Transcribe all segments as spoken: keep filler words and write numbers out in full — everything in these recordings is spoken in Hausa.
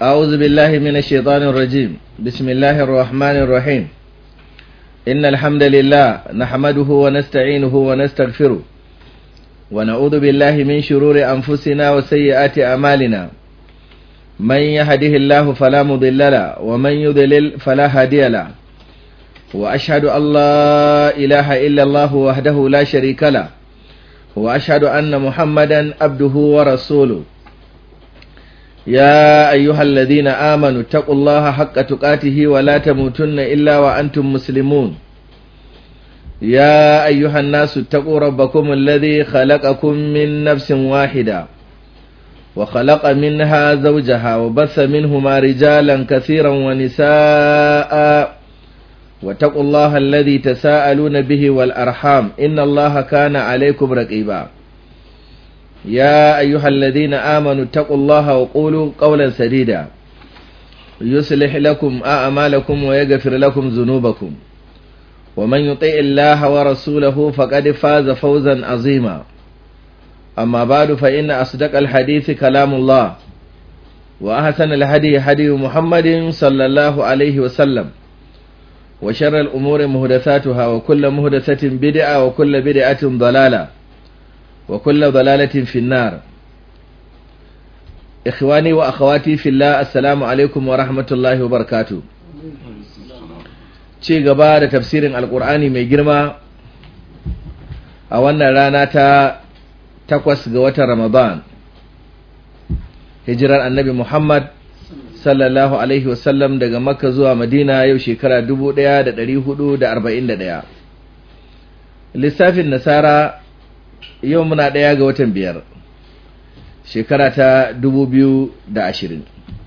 أعوذ بالله من الشيطان الرجيم. بسم الله الرحمن الرحيم. إن الحمد لله نحمده ونستعينه ونستغفره ونعوذ بالله من شرور أنفسنا وسيئات أعمالنا. من يهده الله فلا مضل له ومن يضلل فلا هادي له، وأشهد أن لا إله إلا الله وحده لا شريك له، وأشهد أن محمدا عبده ورسوله. يا أيها الذين آمنوا اتقوا الله حق تقاته ولا تموتن إلا وأنتم مسلمون. يا أيها الناس اتقوا ربكم الذي خلقكم من نفس واحدة وخلق منها زوجها وبث منهما رجالا كثيرا ونساء، واتقوا الله الذي تساءلون به والأرحام إن الله كان عليكم رقيبا. يا أيها الذين آمنوا اتقوا الله وقولوا قولا سديدا يصلح لكم أعمالكم ويغفر لكم ذنوبكم، ومن يطع الله ورسوله فقد فاز فوزا عظيما. أما بعد، فإن أصدق الحديث كلام الله، وأحسن الهدي هدي محمد صلى الله عليه وسلم، وشر الأمور محدثاتها، وكل محدثة بدعة، وكل بدعة ضلالة، وكل ضلالة في النار. إخواني وأخواتي في الله، السلام عليكم ورحمة الله وبركاته. ci gaba da tafsirin alkur'ani mai girma a wannan rana ta takwas ga watan Ramadan, hijirar annabi Muhammad sallallahu alaihi wasallam daga Makka zuwa Madina, yau shekara dubu ɗaya da ɗari hudu da arba'in da ɗaya. Lissafin Nasara yau muna ɗaya ga watan biyar, shekara ta dubu biyu da ashirin.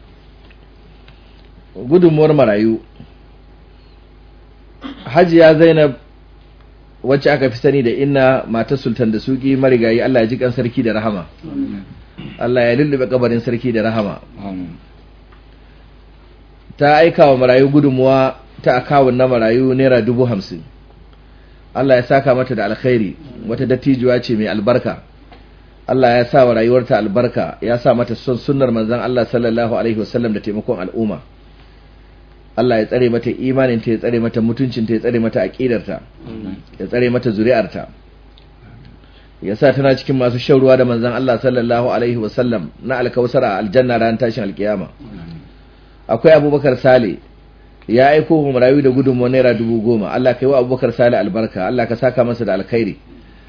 Gudunmuwar marayu, Hajiya Zainab wacce aka fi sani da Inna, matar Sultan da Suki marigayi, Allah ya ji kan sarki da rahama, Allah ya lullube kabarin sarki da rahama. Ta aika wa marayu gudunmuwa ta akawun na marayu naira dubu hamsin. Allah ya saka mata da alkhairi, wata dattijuwa ce mai albarka. Allah ya sa wa rayuwarta albarka, ya sa mata son sunnar manzon Allah sallallahu alaihi wasallam da taimakon al'umma. Allah ya tsare mata imaninta, ya tsare mata mutuncinta, ya tsare mata aqidarta, ya tsare mata zuri'arta, ya sa tana cikin masu shan ruwa da manzon Allah sallallahu alaihi wasallam na alkausar a aljanna ran tashin alkiyama. Akwai Abubakar Sale, ya aiko wa marayu da gudunmuwa naira dubu goma. Allah ka yi wa Abubakar Sale albarka, Allah ka saka masa da alkhairi.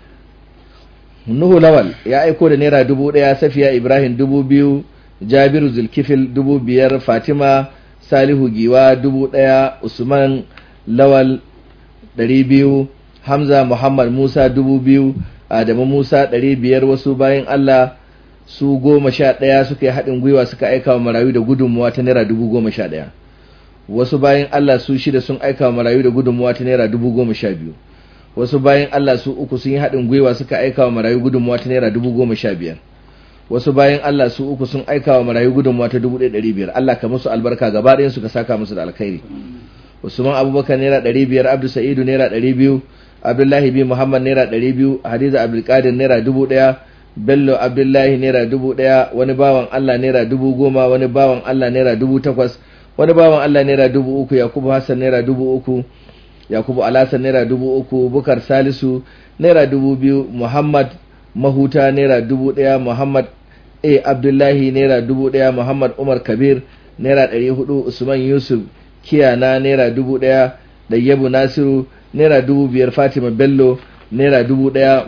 Nuhu Lawal ya aiko da naira dubu ɗaya, Safiya Ibrahim dubu biyu, Jabiru Zulkifil dubu biyar, Fatima Salihu Giwa dubu ɗaya, Usman Lawal ɗari biyu, Hamza Muhammad Musa dubu biyu, Adamu Musa ɗari biyar. Wasu bayan Allah su goma sha ɗaya suka yi haɗin gwiwa suka aika wa marayu da gudunmuwa ta naira dubu goma sha ɗaya. Wasu bayan Allah su shida sun aika wa marayu da gudunmuwa ta naira dubu goma sha biyu. Wasu bayan Allah su uku sun yi haɗin gwiwa suka aika wa marayu gudunmuwa ta naira dubu goma sha biyar. Wasu bayan Allah su uku sun aika wa marayu gudunmuwa ta dubu ɗaya ɗari biyar. Allah ka musu albarka gaba ɗayan su ka saka musu da alkhairi. Usman Abubakar naira ɗari biyar, Abdu Sa'idu naira ɗari biyu, Abdullahi bin Muhammad naira ɗari biyu, Hadiza Abdulkadir naira dubu ɗaya, Bello Abdullahi naira dubu ɗaya, wani bawan Allah naira dubu goma, wani bawan Allah naira dubu takwas, wani bawan Allah naira dubu uku, Yakubu Hassan naira dubu uku, Yakubu Alhassan naira dubu uku, Bukar Salisu naira dubu biyu, Muhammad Mahuta naira dubu ɗaya, Muhammad A Abdullahi naira dubu ɗaya, Muhammad Umar Kabir naira ɗari hudu, Usman Yusuf Kiyana naira dubu ɗaya, Dayyabu Nasiru naira dubu biyar, Fatima Bello naira dubu ɗaya.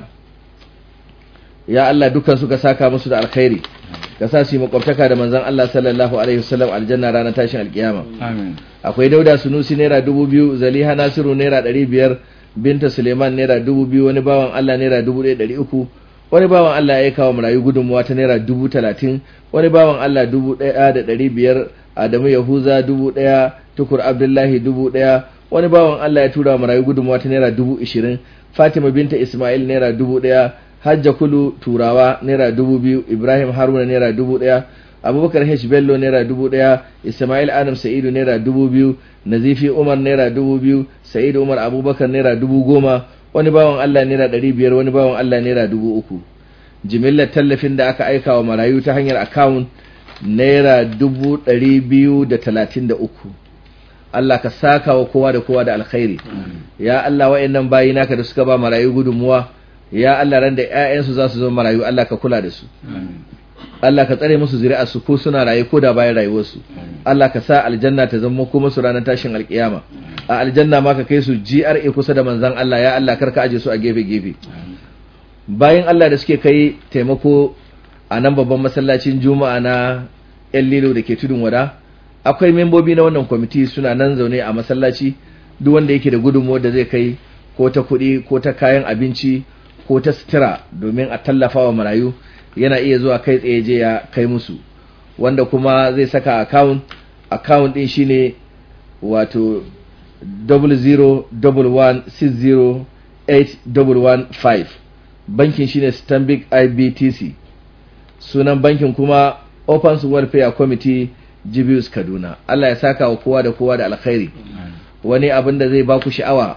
Ya Allah dukkan suka saka musu da alkhairi, ka sa su yi makwabtaka da manzon Allah sallallahu alaihi wasallam aljanna ranar tashin alkiyama. Amin. Akwai Dauda Sunusi naira dubu biyu, Zaliha Nasiru naira ɗari biyar, Binta Suleiman naira dubu biyu, wani bawan Allah naira dubu ɗaya ɗari uku, wani bawan Allah ya kawo marayu gudunmuwa ta naira dubu talatin, wani bawan Allah dubu ɗaya da ɗari biyar, Adamu Yahuza dubu ɗaya, Tukur Abdullahi dubu ɗaya, wani bawan Allah ya tura marayu gudunmuwa ta naira dubu ishirin, Fatima Binta Ismail naira dubu ɗaya, Hajja Kulu Turawa naira dubu biyu, Ibrahim Haruna naira dubu ɗaya, Abubakar H Bello naira dubu ɗaya, Ismail Adam Sa'idu naira dubu biyu, Nazifi Umar naira dubu biyu, Sa'idu Umar Abubakar naira dubu goma, wani bawan Allah naira ɗari biyar, wani bawan Allah naira dubu uku. Jimillar tallafin da aka aika wa marayu ta hanyar akawun naira dubu ɗari biyu da talatin da uku. Allah ka saka wa kowa da kowa da alkhairi. Ya Allah wa'annan bayi naka da suka ba marayu gudunmuwa, ya Allah ran da ƴaƴansu za su zama marayu Allah ka kula da su. Allah ka tsare musu zuri'arsu ko suna raye ko da bayan rayuwarsu. Allah ka sa aljanna ta zama kuma su ranar tashin alkiyama. A aljanna ma ka kai su G R A kusa da manzon Allah, ya Allah karka aje su a gefe gefe. Bayan Allah da suke kai taimako a nan babban masallacin Juma'a na ƴan Lilo da ke tudun wada, akwai membobi na wannan kwamiti suna nan zaune a masallaci. Duk wanda yake da gudunmuwar da zai kai ko ta kuɗi ko ta kayan abinci ko ta sutura domin a tallafa wa marayu, yana iya zuwa kai tsaye je ya kai musu. Wanda kuma zai saka account account din shine wato zero zero one one six zero eight one one five. Bankin shine Stanbic I B T C. Sunan bankin kuma Open Welfare Committee Jibius Kaduna. Allah ya saka wa kowa da kowa da alkhairi. Wani abin da zai baku sha'awa,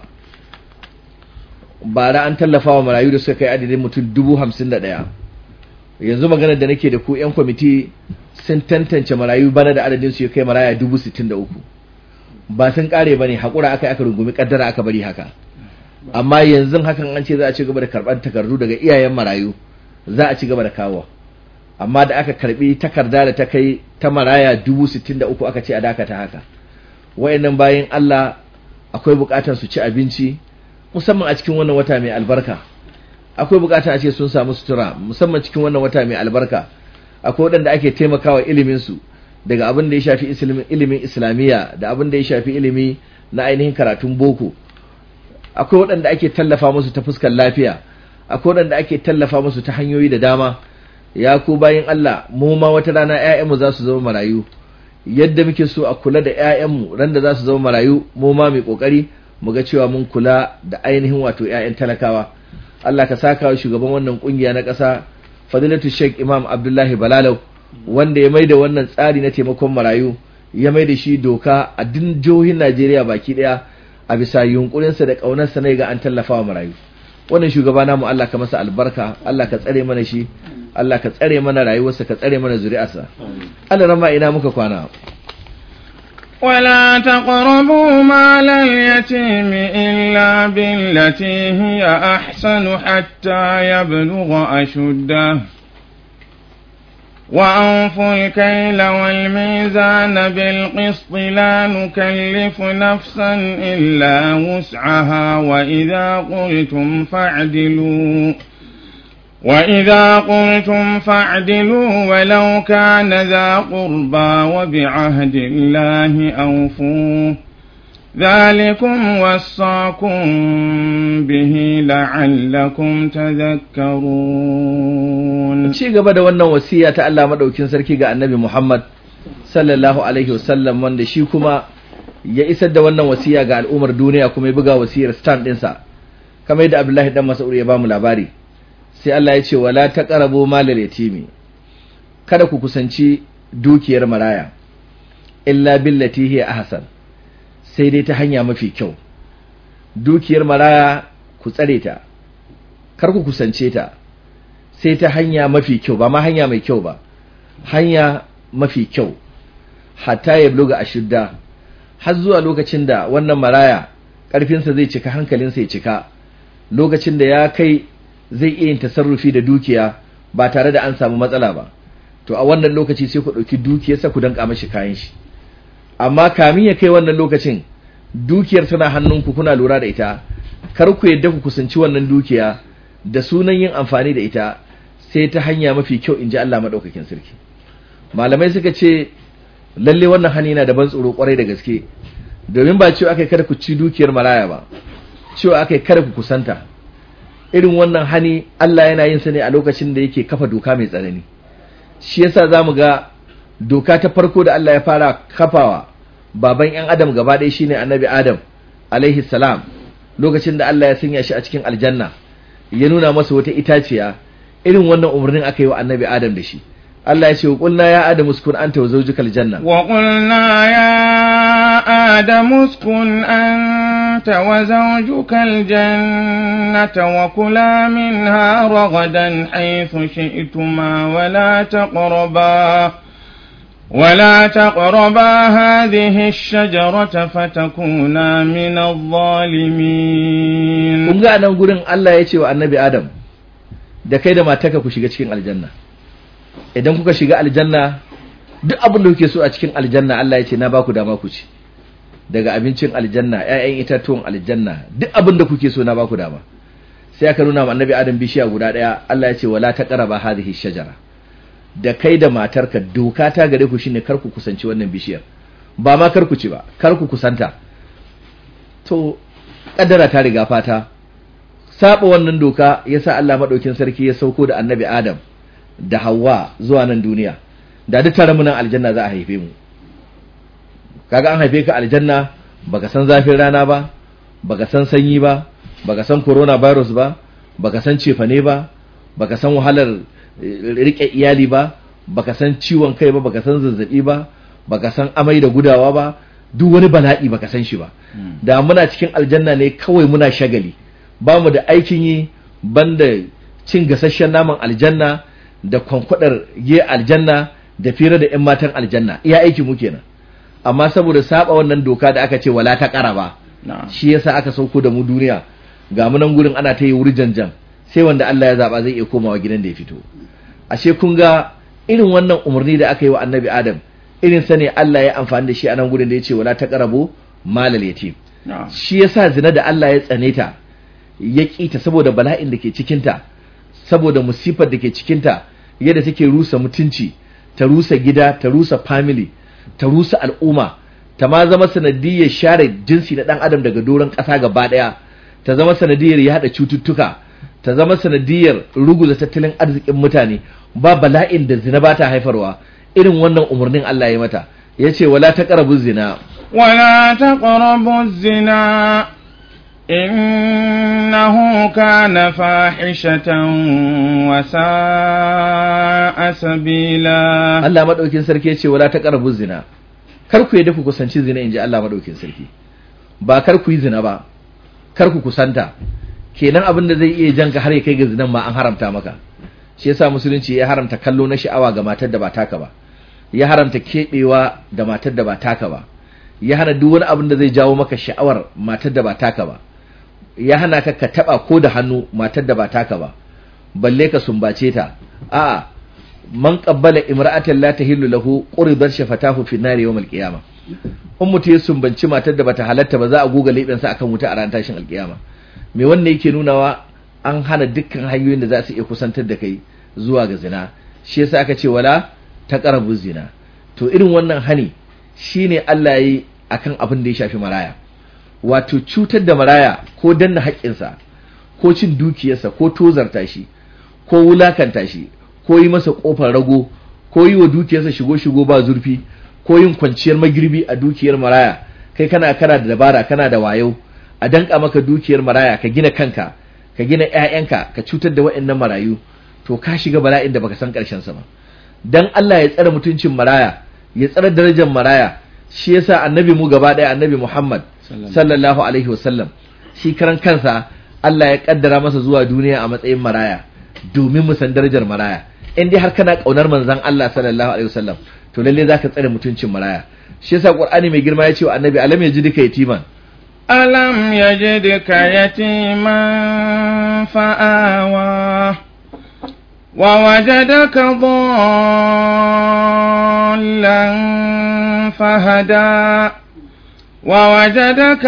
bara an tallafa wa marayu da suka kai adadin mutum dubu hamsin da ɗaya. Yanzu maganar da nake da ku 'yan kwamiti sun tantance marayu bana da adadin su ya kai maraya dubu sittin da uku. Ba sun kare ba ne, haƙura aka aka rungumi kaddara aka bari haka. Amma yanzu hakan an ce za a ci gaba da karɓar takardu daga iyayen marayu, za a ci gaba da kawo. Amma da aka karɓi takarda da ta kai ta maraya dubu sittin da uku aka ce a dakata haka. Wayannan bayan Allah akwai buƙatar su ci abinci, musamman a cikin wannan wata mai albarka. Akwai buƙatar a ce sun samu sutura, musamman cikin wannan wata mai albarka. Akwai waɗanda ake taimakawa ilimin su, daga abin da ya shafi ilimin islamiyya da abin da ya shafi ilimi na ainihin karatun boko. Akwai waɗanda ake tallafa musu ta fuskar lafiya, akwai waɗanda ake tallafa musu ta hanyoyi da dama. Ya ku bayin Allah, mu ma wata rana ƴaƴanmu za su zama marayu. Yadda muke so a kula da ƴaƴanmu ran da za su zama marayu, mu ma mai kokari mu ga cewa mun kula da ainihin wato ƴaƴan talakawa. Allah ka saka wa shugaban wannan kungiya na ƙasa Fadilatu Sheikh Imam Abdullahi Balalau, wanda ya maida wannan tsari na taimakon marayu, ya maida shi doka a duk jihohin Najeriya baki daya, a bisa yunkurinsa da ƙaunarsa ne ga an tallafa wa marayu. Wannan shugaba namu Allah ka masa albarka, Allah ka tsare mana shi, Allah ka tsare mana rayuwarsa, ka tsare mana zuri'arsa. Allah rama ina muka kwana. ولا تقربوا مال اليتيم إلا بالتي هي أحسن حتى يبلغ أشده وأوفوا الكيل والميزان بالقسط لا نكلف نفسا إلا وسعها وإذا قلتم فاعدلوا وإذا قلتم فاعدلوا ولو كان ذا قربى وبعهد الله أوفوا ذلكم وصاكم به لعلكم تذكرون. ci gaba da wannan wasiya ta Allah madaukin sarki ga Annabi Muhammad sallallahu alaihi wasallam, wanda shi kuma ya isar da wannan wasiya ga al'ummar duniya, kuma ya buga wasiyar stand ɗinsa kamar yadda Abdullahi dan Mas'ud ya ba mu labari. Sai Allah ya ce wala taqrabu malal yatimi, kada ku kusanci dukiyar maraya illa billati hiya ahsan, sai dai ta hanya mafi kyau. Dukiyar maraya ku tsare ta, kar ku kusance ta sai ta hanya mafi kyau, ba ma hanya mai kyau ba, hanya mafi kyau. Hatta ya bluga ashidda, har zuwa lokacin da wannan maraya karfinsa zai cika, hankalinsa ya cika, lokacin da ya kai zai iya yin tasarrufi da dukiya ba tare da an samu matsala ba. To a wannan lokaci sai ku ɗauki dukiyarsa ku danka mashi kayan shi. Amma kamin ya kai wannan lokacin, dukiyar tana hannunku, kuna lura da ita, kar ku yadda ku kusanci wannan dukiya da sunan yin amfani da ita sai ta hanya mafi kyau, inji Allah madaukakin sarki. Malamai suka ce lalle wannan hani yana da ban tsoro kwarai da gaske, domin ba cewa akai kada ku ci dukiyar maraya ba, cewa akai kada ku kusanta. Irin wannan hani Allah yana yin sa ne a lokacin da yake kafa doka mai tsanani. Shi yasa zamu ga doka ta farko da Allah ya fara kafawa baban ƴan adam gaba ɗaya shine Annabi Adam alaihi salam, lokacin da Allah ya sanya shi a cikin aljanna, ya nuna masa wata itaciya. Irin wannan umarnin aka yi wa Annabi Adam da shi. Allah ya ce wa qulna ya adamu uskun anta wa zawjukal janna, wa qulna ya adamu uskun anta wa zawjukal jannata wa kula minha ragadan haythu shi'tuma wa la taqraba ولا تقربا هذه الشجرة فتكونا من الظالمين. kun ga nan gurin Allah ya ce wa annabi Adam da kai da matarka ku shiga cikin aljanna. Idan kuka shiga aljanna duk abin da kuke so a cikin aljanna Allah ya ce na baku dama ku ci. Daga abincin aljanna, ƴaƴan itatuwan aljanna, duk abin da kuke so na baku dama. Sai aka nuna wa annabi Adam bishiya guda daya, Allah ya ce wala taqraba hadhihi shajara. Da kai da matarka doka ta gare ku shine kar ku kusanci wannan bishiyar. Ba ma kar ku ci ba, kar ku kusanta. To kaddara ta riga fata. Saba wannan doka yasa Allah madaukin sarki ya sauko da annabi Adam da Hawwa zuwa nan duniya. Da duk tare mu nan aljanna za a haife mu. Kaga an haife ka aljanna baka san zafin rana ba, baka san sanyi ba, baka san coronavirus ba, baka san cefane ba, baka san wahalar rike iyali ba, baka san ciwon kai ba, baka san zazzabi ba, baka san amai da gudawa ba, duk wani bala'i baka san shi ba. Da muna cikin aljanna ne kawai muna shagali, ba mu da aikin yi banda cin gasasshen naman aljanna da kwankwadar ye aljanna da fira da 'yan matan aljanna, iya aiki mu kenan. Amma saboda saba wannan doka da aka ce wala ta qaraba, shi yasa aka sauko da mu duniya, ga mu nan gurin ana ta yi wuri janjan, sai wanda Allah ya zaba zai iya komawa gidan da ya fito. Ashe kun ga irin wannan umarni da aka yi wa annabi Adam, irin sa ne Allah ya amfani da shi a nan gurin da ya ce wala ta qarabo malal yatim. Shi yasa zina da Allah ya tsane ta, ya kita saboda bala'in da ke cikinta, saboda musifar da ke cikinta, yadda take rusa mutunci, ta rusa gida, ta rusa family, ta rusa al'umma, ta ma zama sanadiyar share jinsi na dan adam daga doron ƙasa gaba ɗaya, ta zama sanadiyar yaɗa cututtuka, ta zama sanadiyar ruguza tattalin arzikin mutane. Ba bala'in da zina ba ta haifarwa irin wannan umarnin Allah ya mata, ya ce wala taqrabu zina ولا تقربوا الزنا إنه كان فاحشة وساء سبيلا. Allah madaukin sarki ya ce wala taqrabu zina, kar ku yadda ku kusanci zina, inji Allah madaukin sarki. Ba kar ku yi zina ba, kar ku kusanta. Kenan abin da zai iya janka har ya kai ga zinan ma an haramta maka. Shi yasa musulunci ya haramta kallo na sha'awa ga matar da ba taka ba, ya haramta kebewa da matar da ba taka ba, ya hana duk wani abin da zai jawo maka sha'awar matar da ba taka ba, ya hana ka ka taba ko da hannu matar da ba taka ba, balle ka sumbace ta. a'a man qabbala imra'atan la tahillu lahu quridat shafatahu fi nari yawm al-qiyamah. in mutum ya sumbanci matar da bata halatta ba za a goga leɓen sa akan wuta a ran tashin alkiyama. me wannan yake nunawa? an hana dukkan hanyoyin da za su iya kusantar da kai zuwa ga zina. shi yasa aka ce wala taqrabu zina. to irin wannan hani shine Allah yi akan abin da ya shafi maraya, wato cutar da maraya ko danna haƙƙinsa ko cin dukiyarsa ko tozarta shi ko wulakanta shi ko yi masa ƙofar rago ko yi wa dukiyarsa shigo-shigo ba zurfi ko yin kwanciyar magirbi a dukiyar maraya. kai kana kana da dabara, kana da wayo, a danka maka dukiyar maraya, ka gina kanka, ka gina ƴaƴanka, ka cutar da waɗannan marayu, to ka shiga bala'in da baka san ƙarshen sa ba. Dan Allah ya tsare mutuncin maraya, ya tsare darajar maraya, shi yasa annabi mu gaba ɗaya, annabi Muhammad sallallahu alaihi wasallam, shi karan kansa Allah ya kaddara masa zuwa duniya a matsayin maraya domin mu san darajar maraya. In dai har kana kaunar manzon Allah sallallahu alaihi wasallam, to lalle zaka tsare mutuncin maraya. Shi yasa Qur'ani mai girma ya ce wa annabi alam yajidika yatiman ألم يجدك يتيما فآوى ووجدك ضالا فهدى ووجدك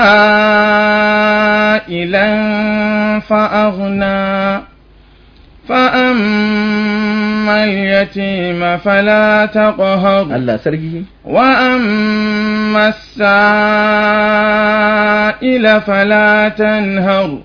عائلا فأغنى فأما اليتيم فلا تقهر الله سرجي وأما السائل فلا تنهر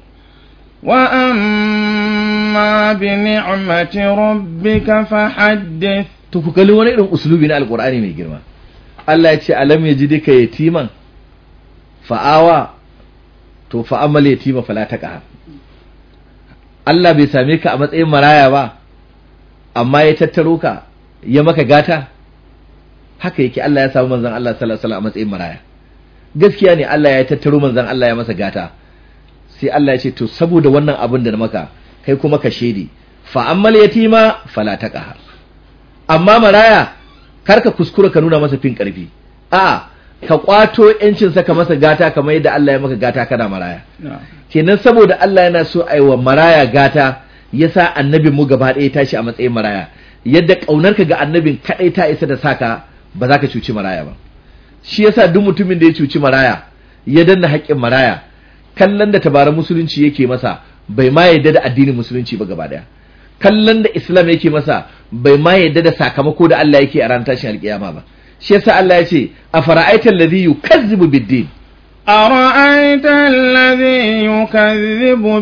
وأما بنعمة ربك فحدث. to ku kalli wani irin uslubi na alqur'ani mai girma. Allah ya ce alam yajidika yatiman fa'awa, to fa amal yatima fala taqhar. Allah bai same ka a matsayin maraya ba, amma ya tattaro ka ya maka gata. Haka yake Allah ya samu manzon Allah sallallahu alaihi wasallam a matsayin maraya. Gaskiya ne Allah ya tattaro manzon Allah ya masa gata. Sai Allah ya ce to saboda wannan abin da na maka, kai kuma ka shedi fa ammal yatima fala taqhar. Amma maraya kar ka kuskura ka nuna masa fin karfi a ka kwato yancin sa ka masa gata kamar yadda Allah ya maka gata kana maraya kenan saboda Allah yana so ai wa maraya gata yasa annabin mu gaba ɗaya tashi a matsayin maraya yadda kaunarka ga annabin kadai ta isa da saka ba za ka cuci maraya ba shi yasa duk mutumin da ya cuci maraya ya danna haƙƙin maraya kallon da tabaran musulunci yake masa bai ma yadda da addinin musulunci ba gaba daya kallon da islam yake masa bai ma yadda da sakamako da Allah yake a ran tashin alkiyama ba shi yasa Allah ya ce afara'aita allazi yukazzibu bid-din ara'aita allazi yukazzibu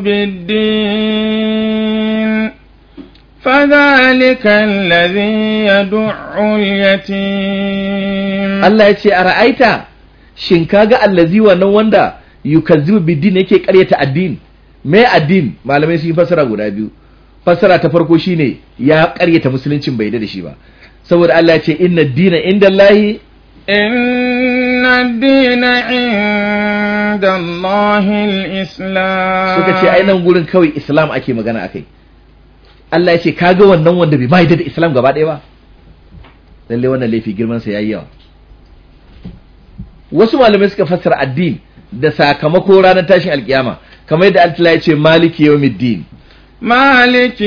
bid-din fadhalika allazi yad'u al-yatim Allah ya ce ara'aita shin kaga allazi wannan wanda yukazzibu bid-din yake ƙaryata addini me addini malamai sun fassara guda biyu fassara ta farko shine ya ƙaryata musuluncin bai da shi ba saboda Allah ya ce inna ad-dina indallahi inna ad-dina indallahi al-islam suka ce ai nan gurin kawai islam ake magana akai Allah ya ce kaga wannan wanda bai bai da islam gaba ɗaya ba lalle wannan laifi girman sa yayi yawa wasu malamai suka fassara addini da sakamako ranar tashin alkiyama kamar yadda Allah ya ce maliki yawmiddin maliki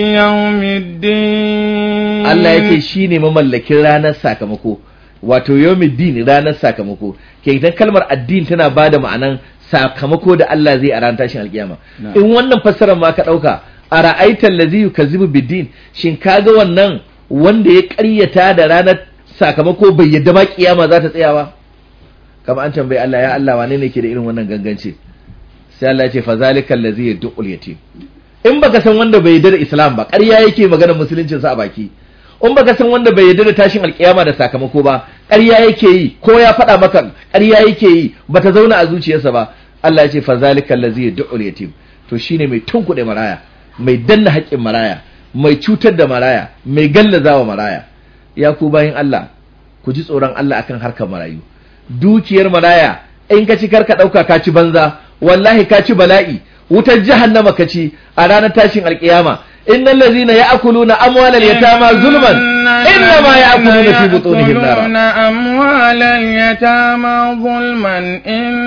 yawmiddin Allah ya ce shine mamallakin ranar sakamako wato yawmiddin ranar sakamako ke ita kalmar addini tana bada ma'anan sakamako da Allah zai a ranar tashin alkiyama in wannan fassarar ma ka dauka ara'aita allazi yukazzibu biddin shin kaga wannan wanda ya ƙaryata da ranar sakamako bai yadda ba kiyama za ta tsaya ba kama an tambayi Allah ya Allah wane ne ke da irin wannan gangance sai Allah ya ce fa zalikal ladzi yad'ul yatim in baka san wanda bai yarda da Islam ba ƙarya yake maganar musuluncin sa a baki in baka san wanda bai yarda da tashin alkiyama da sakamako ba ƙarya yake yi ko ya faɗa maka ƙarya yake yi bata zauna a zuciyarsa ba Allah ya ce fa zalikal ladzi yad'ul yatim to shine mai tunkuɗe maraya mai danna haƙƙin maraya mai cutar da maraya mai gallazawa maraya ya ku bayin Allah ku ji tsoron Allah akan harkar marayu dukiyar maraya in ka ci karka dauka ka ci banza wallahi ka ci bala'i wutar jahannama ka ci a ranar tashin alkiyama innal ladzina ya'kuluna amwalal yatama zulman innama ya'kuluna fi butunihim nara amwalal yatama zulman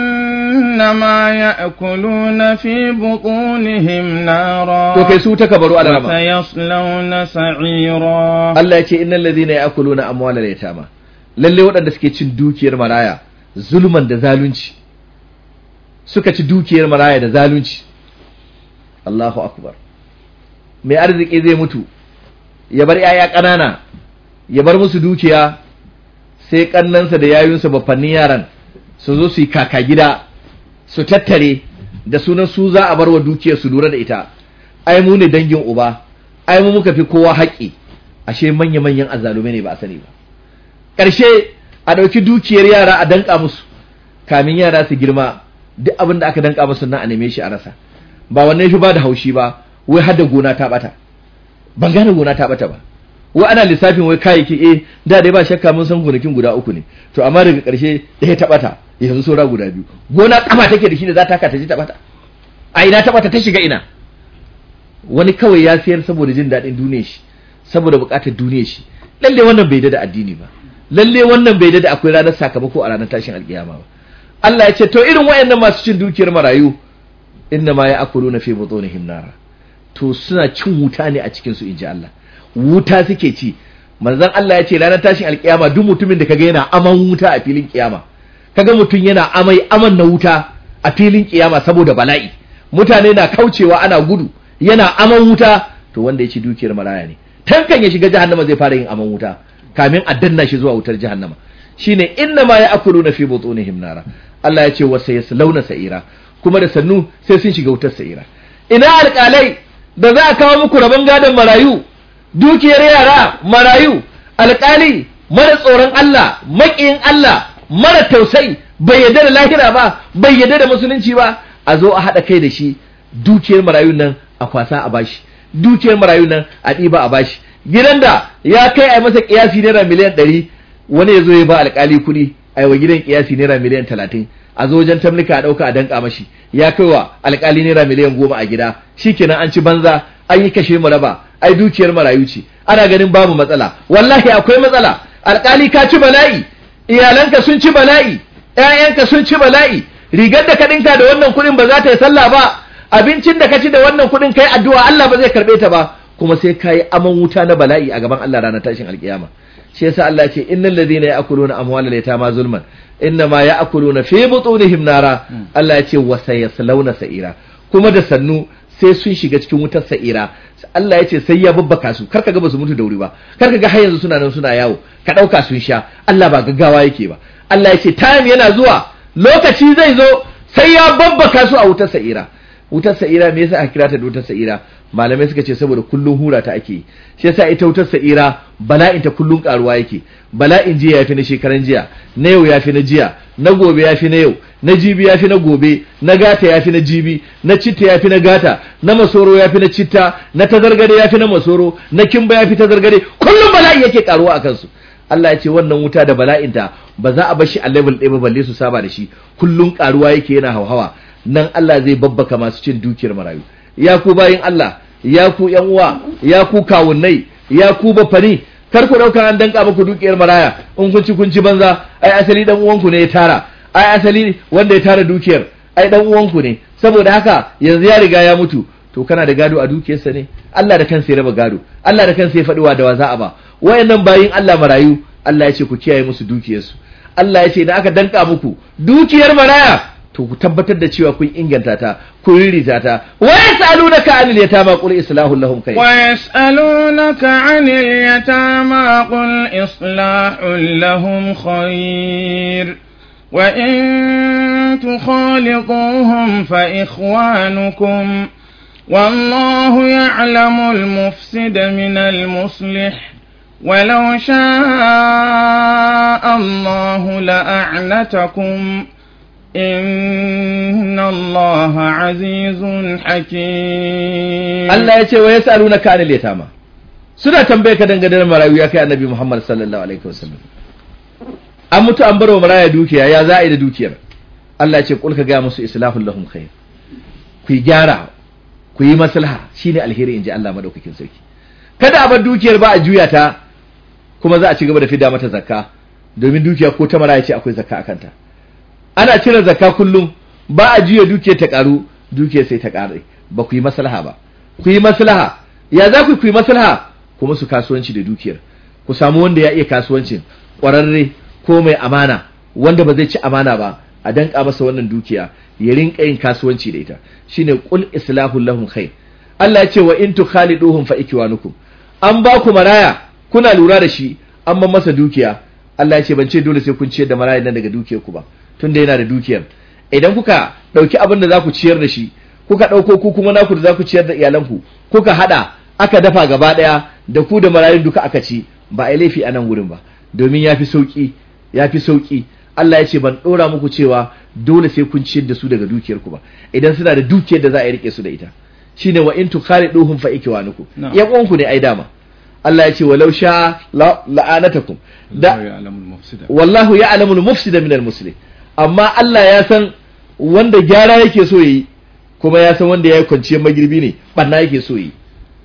innama ya'kuluna fi butunihim nara to kai su ta kabaru alarama sayaslawna sa'ira Allah ya ce innal ladzina ya'kuluna amwalal yatama lalle waɗanda suke cin dukiyar maraya zulman da zalunci suka ci dukiyar maraya da zalunci Allahu akbar mai arziki zai mutu ya bar yaya ƙanana ya bar musu dukiya sai kannansa da yayunsa bafannin yaran su zo su yi kaka gida su tattare da sunan su za a bar wa dukiyar su lura da ita ai mu ne dangin uba ai mu muka fi kowa haƙi ashe manya manyan azzalumai ne ba a sani ba ƙarshe a ɗauki dukiyar yara a danka musu kamin yara su girma duk abin da aka danka musu nan a neme shi a rasa ba wannan shi ba da haushi ba wai har da gona ta bata ban gane gona ta bata ba wai ana lissafin wai kayayyaki eh da dai ba shakka mun san gonakin guda uku ne to amma daga ƙarshe ɗaya ta bata yanzu saura guda biyu gona kama take da shi da za ta ka ta ji ta bata a ina ta bata ta shiga ina wani kawai ya sayar saboda jin daɗin duniyar shi saboda buƙatar duniyar shi lalle wannan bai da addini ba lalle wannan bai da akwai ranar sakamako a ranar tashin alkiyama ba Allah ya ce to irin wayannan masu cin dukiyar marayu inna ma ya'kuluna fi butunihim nara to suna cin wuta ne a cikin su inji Allah wuta suke ci manzon Allah ya ce ranar tashin alkiyama duk mutumin da kaga yana aman wuta a filin kiyama kaga mutum yana amai aman na wuta a filin kiyama saboda bala'i mutane na kaucewa ana gudu yana aman wuta to wanda ya ci dukiyar maraya ne tankan ya shiga jahannama zai fara yin aman wuta kamin a danna shi zuwa wutar jahannama shine inna ma ya'kuluna fi butunihim nara Allah ya ce wa sayaslawna sa'ira kuma da sannu sai sun shiga wutar sa'ira ina alƙalai da za a kawo muku rabon gadon marayu dukiyar yara marayu alƙali mara tsoron Allah maƙiyin Allah mara tausayi bai yarda da lahira ba bai yarda da musulunci ba a zo a haɗa kai da shi dukiyar marayun nan a kwasa a bashi dukiyar marayun nan a ɗiba a bashi gidan da ya kai a masa kiyasi naira miliyan ɗari wani ya zo ya ba alƙali kuɗi a yi wa gidan kiyasi naira miliyan talatin a zo wajen tamlika a ɗauka a danka mashi ya kai wa alƙali naira miliyan goma a gida shikenan an ci banza an yi kashe mu raba ai dukiyar marayu ce ana ganin babu matsala wallahi akwai matsala alƙali ka ci bala'i, iyalanka sun ci bala'i, ƴaƴanka sun ci bala'i, rigar da ka dinka da wannan kuɗin ba za ta yi sallah ba, abincin da ka ci da wannan kuɗin kai addu'a Allah ba zai karɓe ta ba, kuma sai ka yi aman wuta na bala'i a gaban Allah ranar tashin alƙiyama. Shi yasa Allah ya ce innal ladhina ya'kuluna amwalal yatama zulman innama ya'kuluna fi butunihim nara. Allah ya ce wa sayaslawna sa'ira, kuma da sannu sai sun shiga cikin wutar sa'ira. Allah ya ce sai ya babbaka su, karka ga ba su mutu da wuri ba, karka ga har yanzu suna nan suna yawo, ka dauka sun sha. Allah ba gaggawa yake ba. Allah ya ce time yana zuwa, lokaci zai zo sai ya babbaka su a wutar sa'ira. Wutar sa'ira me yasa aka kira ta da wutar sa'ira? Malamai suka ce saboda kullun hura ta ake yi. Shi yasa ita wutar sa'ira bala'in ta kullun karuwa yake. Bala'in jiya yafi na shekaran jiya, na yau yafi na jiya, na gobe yafi na yau, na jibi yafi na gobe, na gata yafi na jibi, na citta yafi na gata, na masoro yafi na citta, na tazargade yafi na masoro, na kimba yafi tazargade. Kullun bala'i yake karuwa akan su. Allah ya ce wannan wuta da bala'inta ba za a bar shi a level ɗaya ba balle su saba da shi. Kullun karuwa yake yana hauhawa. Nan Allah zai babbaka masu cin dukiyar marayu. Ya ku bayin Allah, ya ku ƴan uwa, ya ku kawunnai, ya ku bafani, kar ku dauka an danka muku dukiyar maraya in kun ci kun ci banza, ai asali dan uwanku ne ya tara, ai asali wanda ya tara dukiyar ai dan uwanku ne, saboda haka yanzu ya riga ya mutu, to kana da gado a dukiyarsa ne? Allah da kansa ya raba gado, Allah da kansa ya faɗi wa da wa za a ba. Wayannan bayin Allah marayu, Allah ya ce ku kiyaye musu dukiyarsu. Allah ya ce idan aka danka muku dukiyar maraya, to ku tabbatar da cewa kun inganta ta, kun ririta ta. Wa yas'alunaka 'anil yatama qul islahu lahum khayr. Wa yas'alunaka 'anil yatama qul islahu lahum khayr. Wa in tukhalituhum fa ikhwanukum. Wallahu ya'lamu al-mufsida min al-muslih. ولو شاء الله لأعنتكم inna Allah azizun hakim. Allah ya ce wa yas'alunaka 'anil yatama, suna tambaye ka dangane da marayu ya kai annabi Muhammad sallallahu alaihi wasallam. An mutu an barwa maraya dukiya, ya za a yi da dukiyar? Allah ya ce kul ka ga musu islahul lahum khair, ku yi gyara, ku yi maslaha, shine alheri inji Allah madaukakin sarki. Kada a bar dukiyar ba a juya ta kuma za a ci gaba da fida mata zakka, domin dukiya ko ta maraya ce akwai zakka akan ta. Ana cire zakka kullum, ba a juya dukiyar ta karu, dukiyar sai ta kare. Ba ku yi maslaha ba. Ku yi maslaha. Ya za ku yi maslaha? Kuma su kasuwanci da dukiyar. Ku samu wanda ya iya kasuwancin, ƙwararre ko mai amana, wanda ba zai ci amana ba, a danka masa wannan dukiya, ya rinka yin kasuwanci da ita. Shine qul islahu lahum khair. Allah ya ce wa in tukhaliduhum fa ikwanukum. An ba ku maraya, kuna lura da shi, an ban masa dukiya. Allah ya ce ban ce dole sai kun ciyar da marayan nan daga dukiyar ku ba, tunda yana da dukiyar. Idan kuka dauki abin da za ku ciyar da shi, kuka dauko ku kuma naku da za ku ciyar da iyalanku, kuka hada aka dafa gaba daya da ku da marayun duka aka ci, ba a laifi a nan gurin ba, domin yafi sauki, yafi sauki. Allah ya ce ban dora muku cewa dole sai kun ciyar da su daga dukiyar ku ba, idan suna da dukiyar da za a rike su da ita. Shine wa in tukhaliduhum fa ikwanukum. Yan uwanku ne ai dama. Allah ya ce walau sha la'anatakum. Da wallahu ya'lamu al-mufsida min al-muslih. Amma Allah ya san wanda gyara yake so yi, kuma ya san wanda yayi kwanciyar magirbi ne banna yake so yi.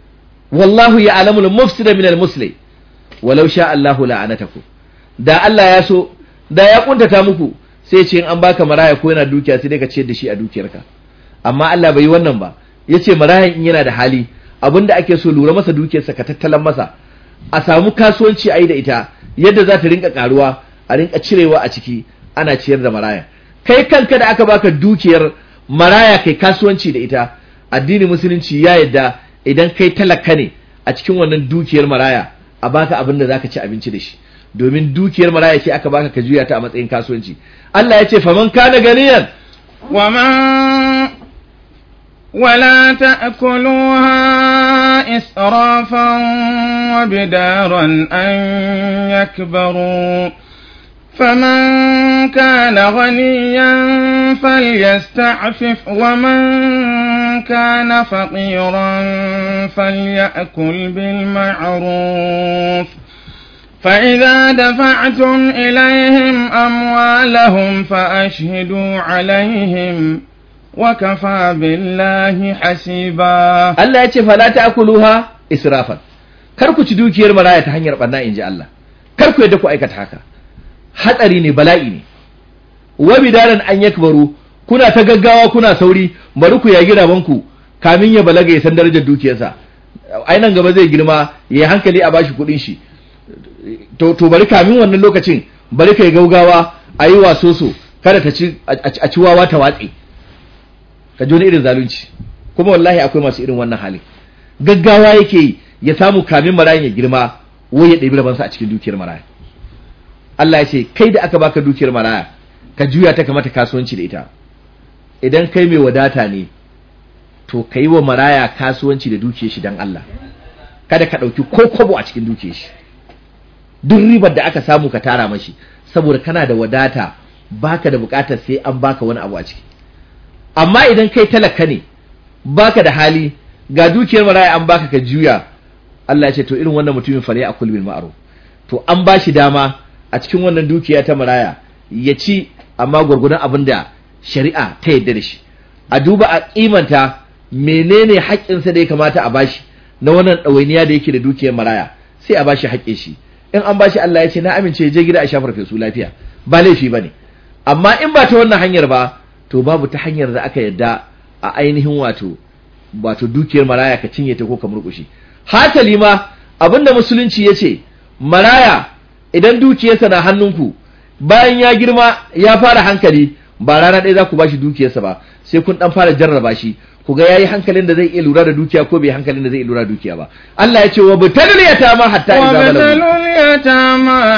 Wallahu ya'lamu al-mufsida min al-muslih. Walau sha Allahu la'anatakum. Da Allah ya so da ya kuntata muku, sai ce in an baka maraya ko yana dukiya sai dai ka ciyar da shi a dukiyarka. Amma Allah bai yi wannan ba. Yace marayan in yana da hali, abinda ake so lura masa dukiyarsa ka tattalan masa, a samu kasuwanci a yi da ita yadda za ta rinka karuwa, a rinka cirewa a ciki, ana ciyar da maraya. Kai kanka da aka baka dukiyar maraya kai kasuwanci da ita, addinin musulunci ya yadda idan kai talaka ne a cikin wannan dukiyar maraya a baka abin da zaka ci abinci da shi, domin dukiyar maraya ce aka baka ka juya ta a matsayin kasuwanci. Allah ya ce faman kana ganiyan wa man ولا تأكلوها إسرافا وبدارا أن يكبروا فمن كان غنيا فليستعفف ومن كان فقيرا فليأكل بالمعروف فإذا دفعتم إليهم أموالهم فأشهدوا عليهم وكفى بالله حسيبا. Allah ya ce fala ta'kuluha israfan, kar ku ci dukiyar maraya ta hanyar banna inji Allah, kar ku yadda ku aikata haka, hatsari ne, bala'i ne. Wa bidaran an yakbaru, kuna ta gaggawa kuna sauri, bari ku yagi rabanku kamin ya balaga ya san darajar dukiyarsa, ai nan gaba zai girma ya hankali a bashi kuɗin shi, to to bari kamin wannan lokacin bari kai gaugawa a yi wasoso kada ta ci a ci wawa ta watsi. Ka ji wani irin zalunci. Kuma wallahi akwai masu irin wannan hali, gaggawa yake ya samu kamin marayan ya girma wai ya ɗebi rabansa a cikin dukiyar maraya. Allah ya ce kai da aka baka dukiyar maraya ka juya ta kamata kasuwanci da ita. Idan kai mai wadata ne to ka yi wa maraya kasuwanci da dukiyar shi dan Allah, kada ka ɗauki ko kwabo a cikin dukiyar shi. Duk ribar da aka samu ka tara mashi, saboda kana da wadata baka da bukatar sai an baka wani abu a ciki. Amma idan kai talaka ne baka da hali ga dukiyar maraya an baka ka juya, Allah ya ce to irin wannan mutumin fare a kulbil ma'ruf, to an bashi dama a cikin wannan dukiya ta maraya ya ci, amma gurgurdan abin da shari'a ta yadda da shi. A duba a kimanta menene haƙƙinsa da ya kamata a bashi na wannan ɗawainiya da yake da dukiyar maraya, sai a bashi haƙƙin shi. In an bashi, Allah ya ce na amince je gida a shafar fesu lafiya, ba laifi bane. Amma in ba ta wannan hanyar ba, to babu ta hanyar da aka yadda a ainihin wato wato dukiyar maraya ka cinye ta ko ka murƙushe. Hasali ma abinda musulunci ya ce, maraya idan dukiyarsa na hannunku bayan ya girma ya fara hankali, ba rana ɗaya za ku bashi dukiyarsa ba, sai kun ɗan fara jarraba shi ku ga yayi hankalin da zai iya lura da dukiya ko bai hankalin da zai iya lura da dukiya ba. Allah ya ce wa batalul yatama hatta idza balagu wa batalul yatama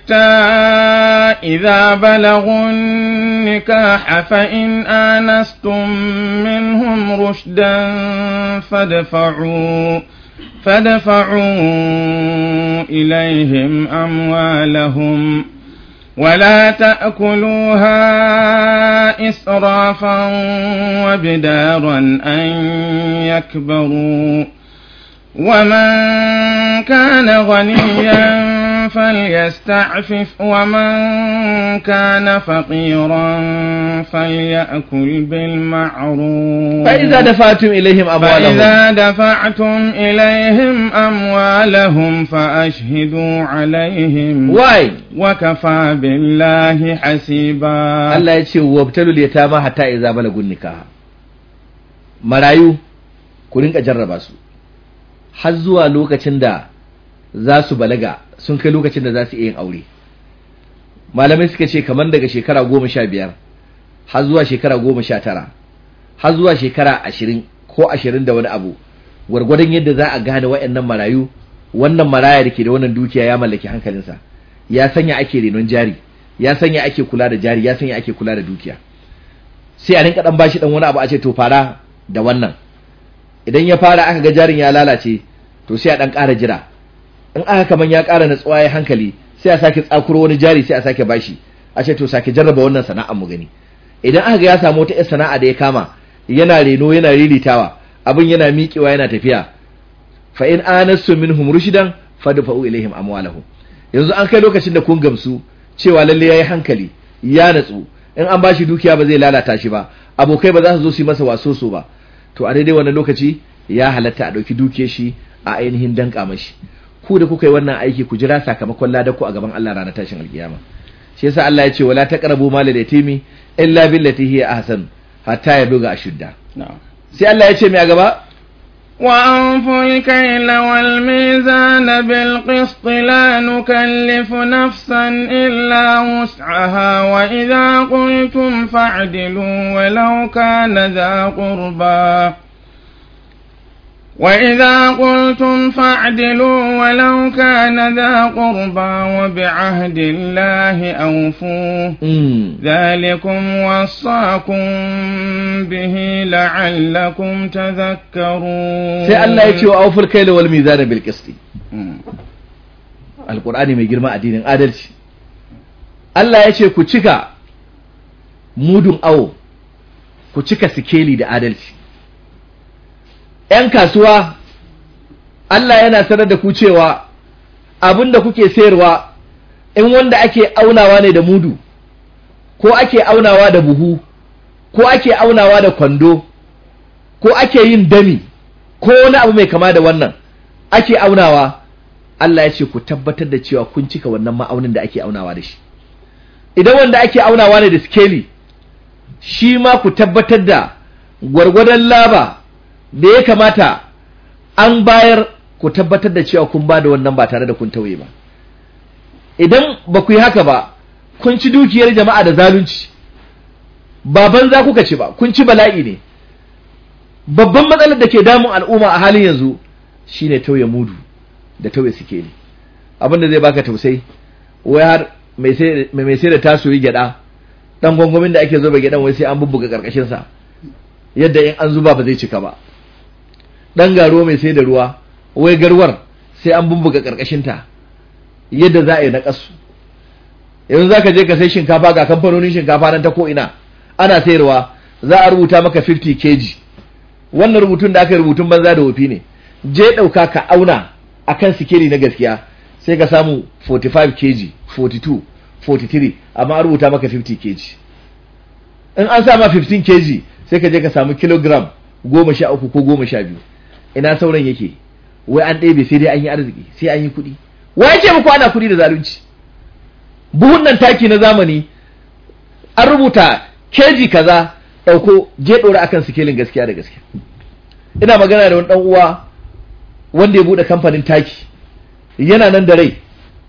hatta idza balagu nikah fa in anastum minhum rushdan fadfa'u fadfa'u ilayhim amwalahum ولا تأكلوها إسرافا وبدارا أن يكبروا ومن كان غنيا فليستعفف ومن كان فقيرا فليأكل بالمعروف فإذا دفعتم إليهم أموالهم فإذا دفعتم إليهم أموالهم فأشهدوا عليهم Why? وكفى بالله حسيبا. Allah ya ce wabtalul yatama hatta idza balagun nikah, marayu ku rinka jarraba su har zuwa lokacin da za su balaga, sun kai lokacin da za su iya yin aure. Malamai suka ce kamar daga shekara goma sha biyar har zuwa shekara goma sha tara har zuwa shekara ashirin ko ashirin da wani abu, gwargwadon yadda za a gane waɗannan marayu, wannan maraya da ke da wannan dukiya ya mallaki hankalinsa, ya sanya ake renon jari, ya sanya ake kula da jari, ya sanya ake kula da dukiya. Sai a rinka dan bashi dan wani abu a ce to fara da wannan. Idan ya fara aka ga jarin ya lalace, to sai a dan ƙara jira. In aka kaman ya ƙara natsuwa ya hankali, sai a sake tsakuro wani jari sai a sake bashi, a ce to sake jarraba wannan sana'ar mu gani. Idan aka ga ya samu wata sana'a da ya kama, yana reno yana riritawa, abin yana miƙewa yana tafiya, fa in anasu minhum rushdan fadfa'u ilaihim amwalahum. Yanzu an kai lokacin da kun gamsu cewa lalle yayi hankali, ya natsu, in an bashi dukiya ba zai lalata shi ba, abokai ba za su zo su yi masa wasoso ba, to a daidai wannan lokaci ya halatta a dauki dukiyar shi a ainihin danka mashi. Ku da kuka yi wannan aiki ku jira sakamakon ladar ku a gaban Allah ranar tashin alkiyama. Shi yasa Allah ya ce wala taqrabu malal yatimi illa billati hiya ahsan hatta yabuga ashudda. Sai Allah ya ce mai a gaba, وأوفوا الكيل والميزان بالقسط لا نكلف نفسا إلا وسعها وإذا قلتم فاعدلوا ولو كان ذا قربى وإذا قلتم فاعدلوا ولو كان ذا قربى وبعهد الله أوفوا ذلكم وصاكم به لعلكم تذكرون. sai Allah ya ce wa auful kayla wal mizana bil qisti. Alqur'ani mai girma addinin adalci. Allah ya ce ku cika mudun awo, ku cika sikeli da adalci. ‘Yan kasuwa, Allah yana sanar da ku cewa abin da kuke sayarwa, in wanda ake aunawa ne da mudu, ko ake aunawa da buhu, ko ake aunawa da kwando, ko ake yin dami, ko wani abu mai kama da wannan, ake aunawa, Allah ya ce ku tabbatar da cewa kun cika wannan ma'aunin da ake aunawa da shi. Idan wanda ake aunawa ne da skeli, shi ma ku tabbatar da gwargwadon laba da ya kamata an bayar, ku tabbatar da cewa kun ba da wannan ba tare da kun tauye ba. Idan ba ku yi haka ba, kun ci dukiyar jama'a da zalunci, ba banza kuka ci ba, kun ci bala'i ne. Babban matsalar da ke damun al'umma a halin yanzu shine tauye mudu da tauye sikeli. Abin da zai baka tausayi, wai har mai sai da tasoyi gyada, dan gwangwamin da ake zuba gyadan wai sai an bubbuga karkashin sa, yadda in an zuba ba zai cika ba. Dan garo mai sai da ruwa, wai garwar sai an bubbuga karkashin ta, yadda za a yi na kasu. Yanzu zaka je ka sai shinkafa ga kamfanonin shinkafa nan ta ko ina ana sayarwa, za a rubuta maka fifty kilograms. Wannan rubutun da aka rubutun banza da wofi ne. Je dauka ka auna akan sikeli na gaskiya, sai ka samu forty-five kilograms, forty-two, forty-three, amma an rubuta maka fifty kilograms. In an sa ma fifteen kilograms, sai ka je ka samu kilogram goma sha uku ko goma sha biyu. Ina sauran yake? Wai an ɗebe sai dai an yi arziki, sai an yi kuɗi. Wai ce muku ana kuɗi da zalunci? Buhun nan taki na zamani an rubuta keji kaza, ɗauko je ɗora akan sikelin gaskiya da gaskiya. Ina magana da wani ɗan uwa wanda ya buɗe kamfanin taki, yana nan da rai,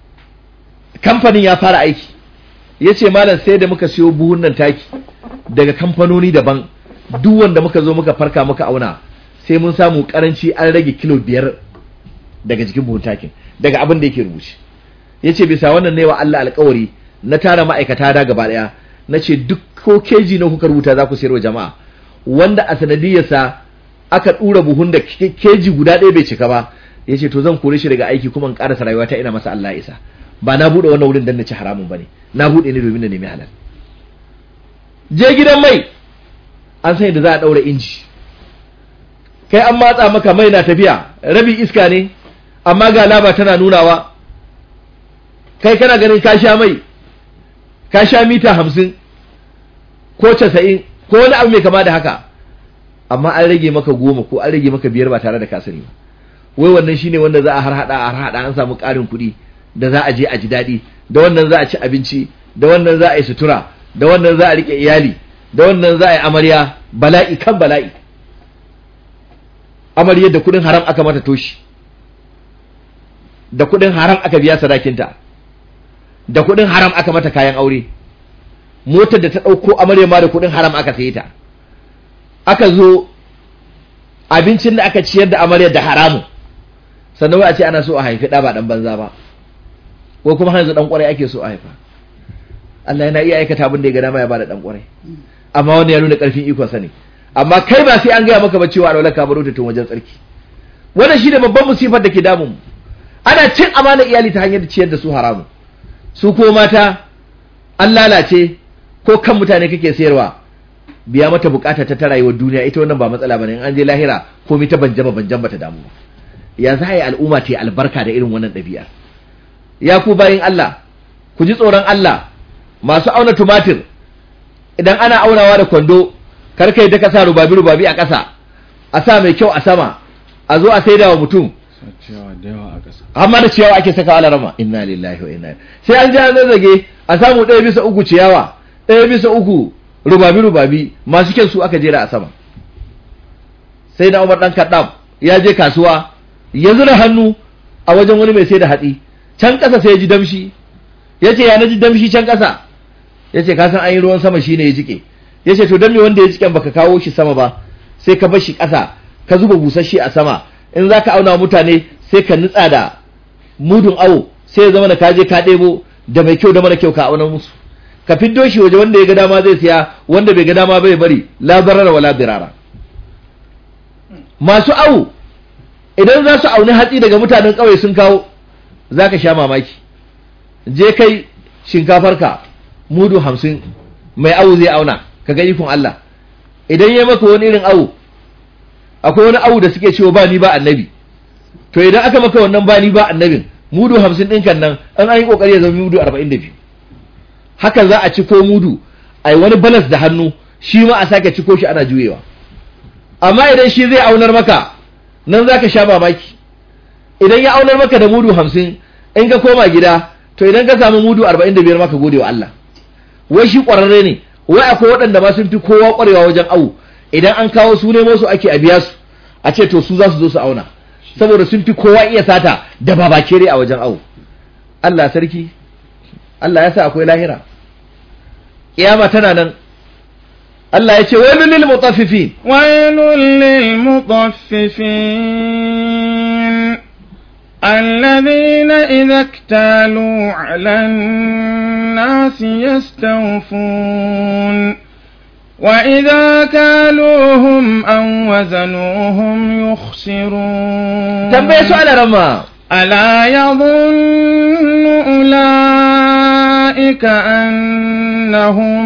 kamfanin ya fara aiki. Ya ce malam sai da muka siyo buhun nan taki daga kamfanoni daban, duk wanda muka zo muka farka muka auna sai mun samu karanci an rage kilo biyar daga jikin buhun takin, daga abin da yake rubuce. Ya ce bisa wannan ne wa Allah alƙawari na tara ma'aikata da gaba ɗaya, na ce duk ko keji na kuka rubuta za ku sayarwa jama'a, wanda a sanadiyarsa aka ɗura buhun da keji guda ɗaya bai cika ba, ya ce to zan kore shi daga aiki kuma in ƙarasa rayuwa ta ina masa Allah isa. Ba na buɗe wannan wurin don na ci haramun ba ne, na buɗe ne domin na nemi halal. Je gidan mai, an san yadda za a ɗaura inji, kai an matsa maka mai na tafiya, rabi iska ne, amma ga laba tana nunawa, kai kana ganin ka sha mai, ka sha mita hamsin ko casa'in ko wani abu mai kama da haka, amma an rage maka goma ko an rage maka biyar ba tare da ka sani ba. Wai wannan shine wanda za a har hada a har hada an samu ƙarin kuɗi da za a je a ji daɗi, da wannan za a ci abinci, da wannan za a yi sutura, da wannan za a riƙe iyali, da wannan za a yi amarya, bala'i kan bala'i. Amaryar da kuɗin haram aka mata toshi, da kuɗin haram aka biya sadakinta, da kuɗin haram aka mata kayan aure. Motar da ta ɗauko amarya ma da kuɗin haram aka saye ta. Aka zo abincin da aka ciyar da amaryar da haramu, sannan wai a ce ana so a haifi ɗa ba ɗan banza ba, ko kuma hanzu ɗan ƙwarai ake so a haifa. Allah yana iya aikata abin da ya ga dama ya bada ɗan ƙwarai, amma wanda ya nuna ƙarfin ikonsa ne. Amma kai ba sai an gaya maka ba cewa alwala ka baro ta tun wajen tsarki. Wannan shi ne babban musifar da ke damun mu. Ana cin amana iyali ta hanyar ciyar da su haramu. Su ko mata an lalace, ko kan mutane kake sayarwa, biya mata bukata ta rayuwar duniya, ita wannan ba matsala bane. In an je lahira komai ta banjama banjan bata damu ba. Ya za a yi al'umma ta yi albarka da irin wannan ɗabi'a? Ya ku bayin Allah, ku ji tsoron Allah. Masu auna tumatir, idan ana aunawa da kwando, kar kai da ka sa rubabi rubabi a ƙasa, a sa mai kyau a sama, a zo a saida wa mutum. Amma da ciyawa ake saka alarama, inna lillahi wa inna ilaihi. Sai an ji an zazzage, a samu ɗaya bisa uku ciyawa, ɗaya bisa uku rubabi rubabi, masu kyan su aka jera a sama. Sai na Umar dan Kaddam ya je kasuwa, ya zura hannu a wajen wani mai sai da hatsi, can ƙasa sai ya ji damshi, ya ce ya na ji damshi can ƙasa, ya ce ka san an yi ruwan sama shine ya jike. Ya ce to don me wanda ya jiken baka kawo shi sama ba, sai ka bar shi ƙasa, ka zuba busasshe a sama. In za ka auna mutane sai ka nutsa da mudun awo, sai ya zama da ka je ka ɗebo da mai kyau da mara kyau ka auna musu, ka fiddo shi waje, wanda ya ga dama zai siya, wanda bai ga dama bai bari, la barara wala birara. Masu awo idan za su auni hatsi daga mutanen ƙauye sun kawo, za ka sha mamaki. Je kai shinkafarka mudu hamsin, mai awo zai auna, ka ga ikon Allah. Idan ya maka wani irin awo, akwai wani awo da suke cewa ba ni ba annabi, to idan aka maka wannan ba ni ba annabin, mudu hamsin ɗin kan nan an an yi ƙoƙari ya zama mudu arba'in da biyu. Haka za a ciko mudu, a yi wani balas da hannu, shi ma a sake ciko shi ana juyewa. Amma idan shi zai aunar maka, nan za ka sha mamaki. idan ya aunar maka da mudu hamsin in ka koma gida to idan ka samu mudu arba'in da biyar maka gode wa Allah. Wai shi ƙwararre ne, wai akwai waɗanda ma sun fi kowa ƙwarewa wajen awu, idan an kawo su nemo su ake a biya su a ce to su za su zo su auna saboda sun fi kowa iya sata da babakere a wajen awu. Allah sarki, Allah ya sa akwai lahira, kiyama tana nan. Allah ya ce wailul lil mutaffifin, wailul lil mutaffifin alladhina idha iktalu 'alan nasi yastawfun wa idha kaluhum aw wazanuhum yukhsirun. tambaye su ala rama ألا يظن أولئك أنهم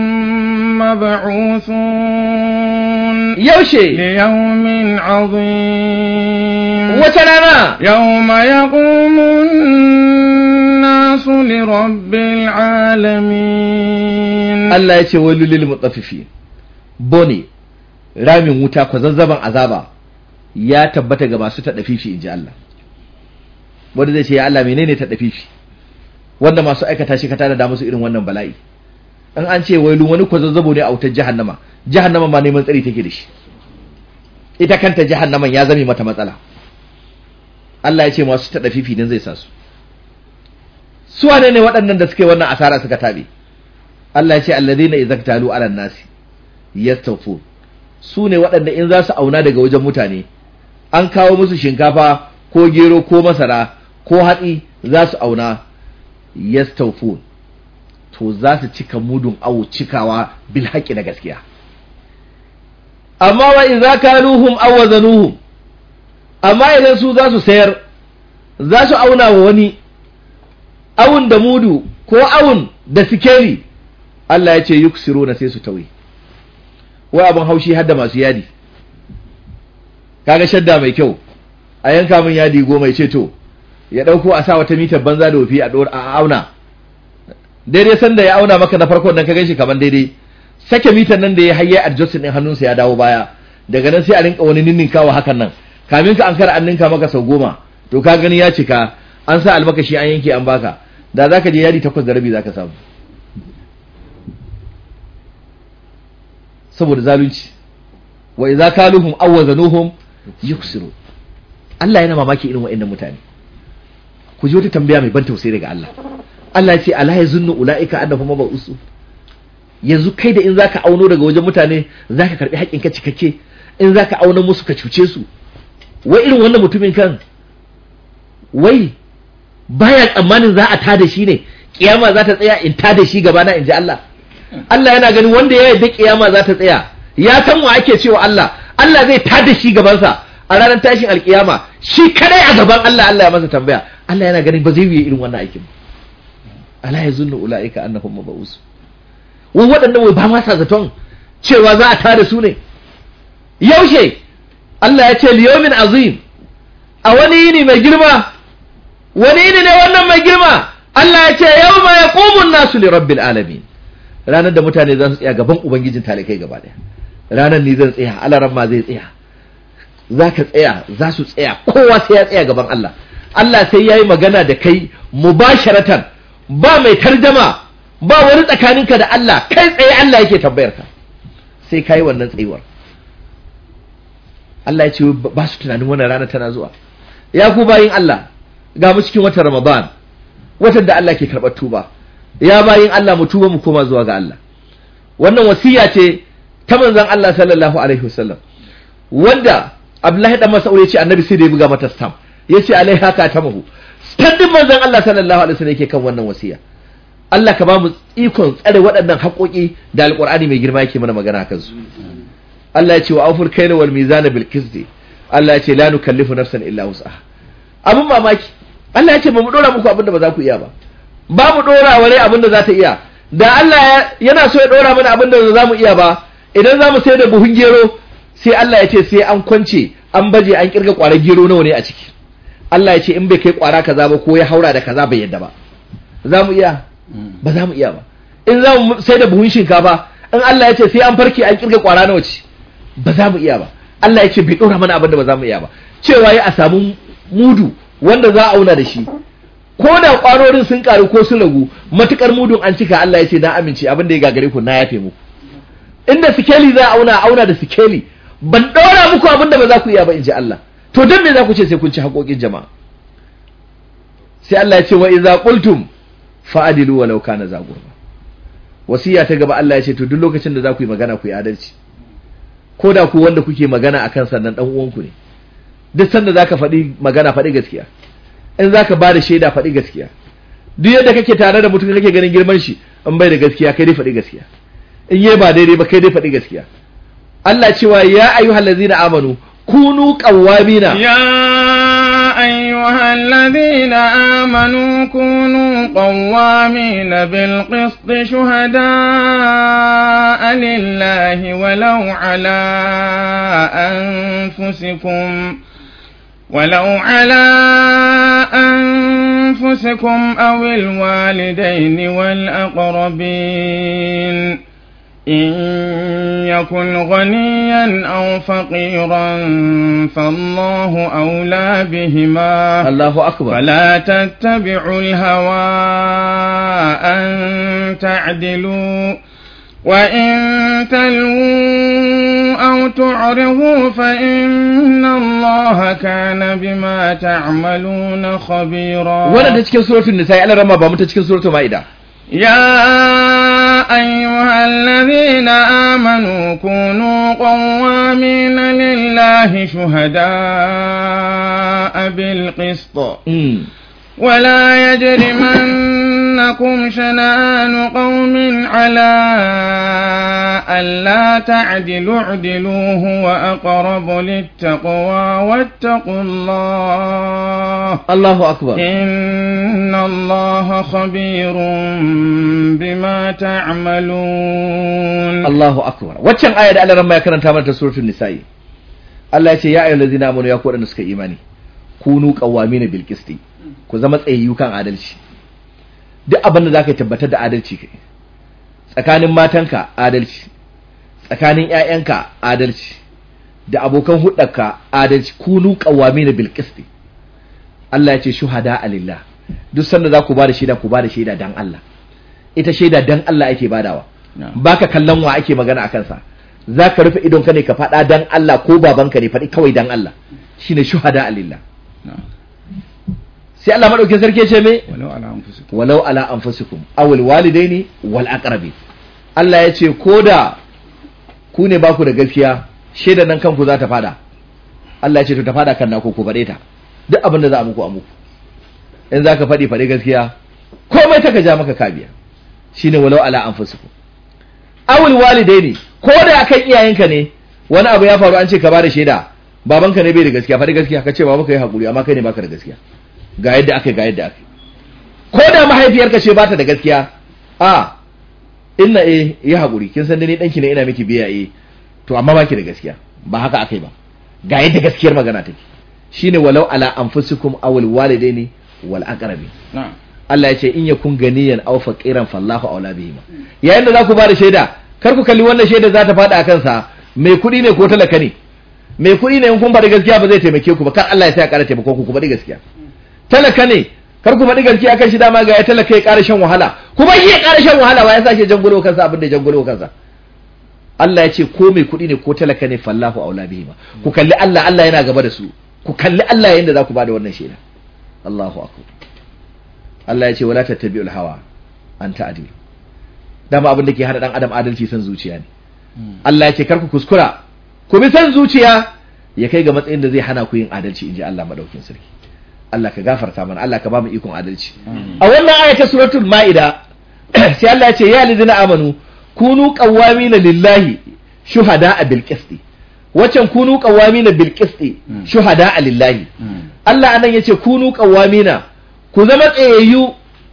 مبعوثون يوشي ليوم عظيم وترانا يوم يقوم الناس لرب العالمين. الله يتي ويل للمطففين بوني ramin wuta kwazazzaban azaba ya tabbata ga masu tadafifi inji Allah. Wanda zai ce ya Allah menene ta dafi shi wanda masu aikata shi ka tada da musu irin wannan bala'i. in an ce wailu wani kwazazzabo ne a wutar jahannama, jahannama ma neman tsari take da shi, ita kanta jahannaman ya zame mata matsala. Allah ya ce masu ta dafifi din zai sa su su wane ne waɗannan da suke wannan asara suka tabe? Allah ya ce alladheena idza talu ala nasi yastawfun, su ne waɗanda in za su auna daga wajen mutane an kawo musu shinkafa ko gero ko masara ko hatsi za su auna yastawfun, to za su cika mudun awo cikawa bil haqqi da gaskiya. Amma wa idza kaluhum aw wazanuhum, amma idan su za su sayar za su auna wa wani awun da mudu ko awun da sikeli, Allah ya ce yuksiruna, sai su tawi. Wai abin haushi hadda masu yadi, kaga shadda mai kyau a yanka min yadi goma, ya ce to ya dauko a sa wata mitar banza da wofi a auna daidai sanda ya auna maka na farkon nan ka ganshi kaman daidai, sake mitar nan da ya hayya adjustin din hannunsa ya dawo baya, daga nan sai a rinka wani ninninkawa hakan nan, kamin ka an kar an ninka maka sau goma, to ka gani ya cika, an sa almakashi an yanke an baka, da zaka je yadi takwas da rabi zaka samu. Saboda zalunci. Wa idza kaluhum aw wazanuhum yuksiru. Allah yana mamaki irin wa'annan mutane. Ku ji wata tambaya mai ban tausayi daga Allah. Allah ya ce ala yazunnu ulaika annahum mab'usu. Yanzu kai da in zaka auno daga wajen mutane zaka karbi haƙƙin ka cikakke, in zaka auna musu ka cuce su. Wai irin wannan mutumin kan wai baya tsammanin za a tada shi ne, kiyama za ta tsaya in tada shi gaba na inji Allah. Allah yana ganin wanda ya yarda kiyama za ta tsaya, ya san wa ake cewa Allah, Allah zai tada shi gabansa a ranar tashin alkiyama, shi kadai a gaban Allah, Allah ya masa tambaya. Allah yana ganin ba zai yi irin wannan aikin. Ala yazunnu ulaika annahum mab'us. Wai waɗannan wai ba ma sa zaton cewa za a tada su ne. Yaushe Allah ya ce liyawmin azim, a wani yini mai girma. Wani yini ne wannan mai girma? Allah ya ce yawma yaqumu an-nasu li rabbil alamin. Ranar da mutane za su tsaya gaban ubangijin talikai gaba daya. Ranar ni zan tsaya, alaran ma zai tsaya, zaka tsaya, za su tsaya, kowa sai ya tsaya gaban Allah. Allah sai yayi magana da kai mubasharatan, ba mai tarjama, ba wani tsakaninka da Allah, kai tsaye Allah yake tambayar ka, sai kai wannan tsayuwar. Allah ya ce ba su tunanin wannan rana tana zuwa. Ya ku bayin Allah, ga mu cikin watan Ramadan, watan da Allah ke karɓar tuba. Ya bayin Allah, mu tuba mu koma zuwa ga Allah. Wannan wasiya ce ta manzon Allah sallallahu alaihi wasallam, wanda Abdullahi dan Mas'ud ya ce annabi sai da ya buga mata stamp, ya ce alaiha ka tamahu. Standin manzon Allah sallallahu alaihi wasallam yake kan wannan wasiya. Allah ka ba mu ikon tsare waɗannan haƙoƙi da Alƙur'ani mai girma yake mana magana kan su. Allah ya ce wa auful kayla wal mizana bil qisti. Allah ya ce la nukallifu nafsan illa wus'aha. Abun mamaki, Allah ya ce ba mu dora muku abin da ba za ku iya ba. Ba mu dora wani abin da za ta iya. Da Allah yana so ya dora mana abin da za mu iya ba, idan za mu sai da buhun gero, sai Allah ya ce sai an kwance, an baje, an kirga kwarar gero nawa ne a ciki. Allah ya ce in bai kai kwara kaza ba ko ya haura da kaza bai yadda ba. Za mu iya? Ba za mu iya ba. In za mu sai da buhun shinkafa, in Allah ya ce sai an farke, an kirga kwara nawa ce, ba za mu iya ba. Allah ya ce bai dora mana abin da ba za mu iya ba. Cewa ya a samu mudu wanda za a auna da shi, ko da kwarorin sun karu ko sun ragu, matukar mudun an cika, Allah ya ce na amince, abin da ya gagare ku na yafe muku. Inda sikeli za a auna auna da sikeli, ban ɗora muku abin da ba za ku iya ba in ji Allah. To don me za ku ce sai kun ci haƙoƙin jama'a? Sai Allah ya ce wa idza qultum fa'adilu walau kana za qurba. Wasiya ta gaba Allah ya ce to duk lokacin da za ku yi magana ku yi adalci. Ko da ku wanda kuke magana akan sannan dan uwanku ne. Duk sanda zaka faɗi magana faɗi gaskiya. In zaka ba da shaida faɗi gaskiya. Duk yadda kake tare da mutum kake ganin girman shi, in bai da gaskiya kai dai faɗi gaskiya. In yi ba daidai ba kai dai faɗi gaskiya. Allah cewa ya ayyuhal ladzina amanu kunu qawwamina يا أيها الذين آمنوا كونوا قوامين بالقسط شهداء لله ولو على أنفسكم ولو على أنفسكم أو الوالدين والأقربين إن يكن غنيا أو فقيرا فالله أولى بهما الله أكبر فلا تتبعوا الهوى أن تعدلوا وإن تلووا أو تعرضوا فإن الله كان بما تعملون خبيرا. ولا تشكي سورة النساء على رمى بامتا تشكي سورة مائدة. يا أيها الذين آمنوا كونوا قوامين لله شهداء بالقسط ولا يجرمنكم شنآن قوم على ألا تعدلوا اعدلوا هو أقرب للتقوى واتقوا الله الله أكبر إن الله خبير بما تعملون. الله أكبر. وكان آية على رما يكرن تامر سورة النساء. الله يقول يا أيها الذين آمنوا يا قوة نسك إيماني كونوا قوامين بالقسط. ku zama tsayayyu kan adalci. Duk abin da zaka tabbatar da adalci kai, tsakanin matanka adalci, tsakanin ƴaƴanka adalci, da abokan hudarka adalci. Kunu qawamina bil qisti. Allah ya ce shuhada alillah. Duk sanda za ku ba da shaida ku ba da shaida dan Allah. Ita shaida dan Allah ake badawa, baka kallon wa ake magana akan sa. Zaka rufe idon ka ne ka faɗa dan Allah, ko babanka ne faɗi kawai dan Allah. Shine shuhada alillah. Sai Allah madaukin sarki ce me walau ala anfusikum walau ala anfusikum aw al walidaini wal aqrabi. Allah ya ce koda ku ne ba ku da gaskiya, shaidan nan kanku za ta fada. Allah ya ce to ta fada kan naku ku fade ta. Duk abin da za a muku a muku. In zaka fadi fadi gaskiya, komai ta ka ja maka kabiya. Shine walau ala anfusikum aw al walidaini. Koda akan iyayenka ne wani abu ya faru an ce ka bada shaida, babanka ne bai da gaskiya, fadi gaskiya, ka ce baba kai hakuri amma kai ne baka da gaskiya. Ga yadda aka ga yadda aka ko da mahaifiyarka ce bata da gaskiya, a inna eh yi hakuri, kin san da ni danki ne ina miki biya eh to amma baki da gaskiya, ba haka akai ba. Ga yadda gaskiyar magana take. Shine walau ala anfusikum aw al walidaini wal aqrabi. Allah ya ce in yakun ganiyan aw faqiran fallahu aula bihima. Yayin da za ku ba da shaida, kar ku kalli wannan shaida za ta fada akan sa mai kudi ne ko talaka ne. Mai kudi ne in kun faɗi gaskiya ba zai taimake ku ba, kar Allah ya sa ya ƙara taimako ku ku faɗi gaskiya. Talaka ne kar ku faɗi gaskiya akan shi, dama ga ya talaka ya ƙara shan wahala, kuma shi ya ƙara shan wahala, wa ya sake jangulo kansa abin da ya jangulo kansa. Allah ya ce ko mai kuɗi ne ko talaka ne fallahu aula bihima. Ku kalli Allah, Allah yana gaba da su. Ku kalli Allah yayin da za ku bada wannan shaida. Allahu akbar. Allah ya ce wala tattabi'ul hawa an ta'dilu. Dama abin da ke hada dan adam adalci san zuciya ne. Allah ya ce kar ku kuskura ku bi san zuciya ya kai ga matsayin da zai hana ku yin adalci, inji Allah madaukin sarki. Allah ka gafarta mana, Allah ka ba mu ikon adalci. A wannan ayata suratul Maida sai Allah ya ce ya allazina amanu kunu qawwamina lillahi shuhada'a bil qisti. Wacan kunu qawwamina bil qisti shuhada'a lillahi. Allah anan yace kunu qawwamina, ku zama tsayayyu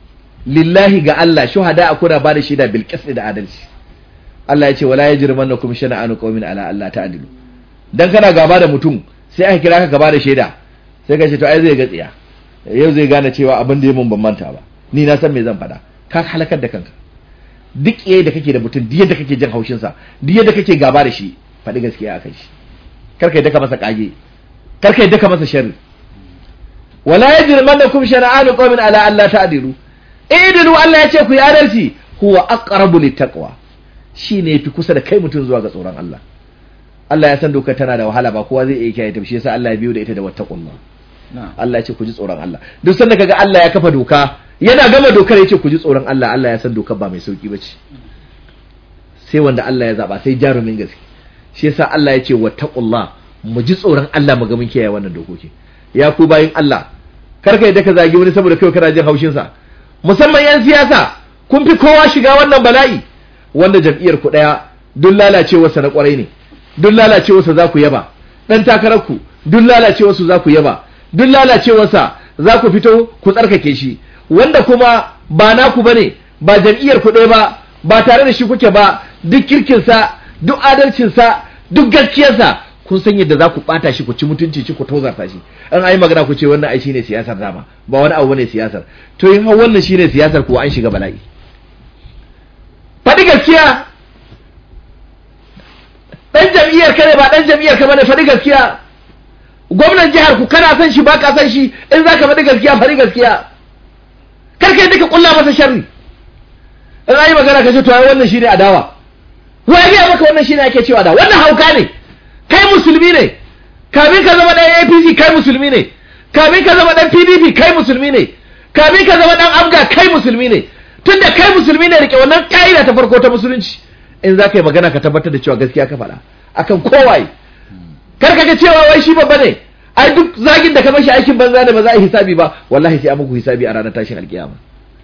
lillahi ga Allah, shuhada'a kuna ba da shaida bil qisti da adalci. Allah ya ce wala yajrimannakum shana'anu qaumin ala alla ta'dilu. Dan kana gaba da mutum sai aka kira ka gaba da shaida, sai ka ce to ai zai ga tsiya, yau zai gane cewa abin da ya mun ban manta ba, ni na san me zan faɗa. Ka halakar da kanka. Duk yayi da kake da mutum, duk yadda kake jin haushin sa, duk yadda kake gaba da shi, faɗi gaskiya akan shi. Kar kai daka masa kage, kar kai daka masa sharri. wala yajrimannakum shana'anu qawmin ala alla ta'dilu idilu Allah ya ce ku yi adalci huwa aqrabu littaqwa shine yafi kusa da kai mutun zuwa ga tsoron Allah Allah ya san dokar tana da wahala ba kowa zai iya kiyaye ta shi yasa Allah ya biyo da ita da wattaqullah Allah ya ce ku ji tsoron Allah duk sanda kaga Allah ya kafa doka yana gama dokar ya ce ku ji tsoron Allah Allah ya san dokar ba mai sauki bace sai wanda Allah ya zaba sai jarumin gaske shi yasa Allah ya ce wattaqullah mu ji tsoron Allah mu ga mun kiyaye wannan dokoki ya ku bayin Allah karka yadda ka zagi wani saboda kai kana jin haushin sa musamman yan siyasa kun fi kowa shiga wannan bala'i wanda jam'iyyar ku daya duk lalacewar sa na kwarai ne duk lalacewar sa za ku yaba dan takarar ku duk lalacewar su za ku yaba duk lalacewar sa za ku fito ku tsarkake shi wanda kuma ba naku bane ba jam'iyyar ku daya ba ba tare da shi kuke ba duk kirkin sa duk adalcin sa duk gaskiyar sa kun san yadda za ku bata shi ku ci mutunci shi ku tozarta shi an ayi magana ku ce wannan ai shine siyasar dama ba wani abu bane siyasar to in har wannan shine siyasar ko an shiga bala'i faɗi gaskiya dan jam'iyyar ka ne ba dan jam'iyyar ka bane faɗi gaskiya gwamnan jihar ku kana san shi ba ka san shi in zaka faɗi gaskiya faɗi gaskiya kar kai duka kulla masa sharri in ayi magana ka ce to ai wannan shine adawa wai ga maka wannan shine ake cewa adawa wannan hauka ne kai musulmi ne kamin ka zama dan A P C kai musulmi ne kamin ka zama dan P D P kai musulmi ne kamin ka zama dan Abga kai musulmi ne tunda kai musulmi ne rike wannan kaida ta farko ta musulunci in za ka yi magana ka tabbatar da cewa gaskiya ka faɗa akan kowaye kar ka ga cewa wai shi babba ne ai duk zagin da ka mashi aikin banza ne ba za a yi hisabi ba wallahi sai an muku hisabi a ranar tashin alkiyama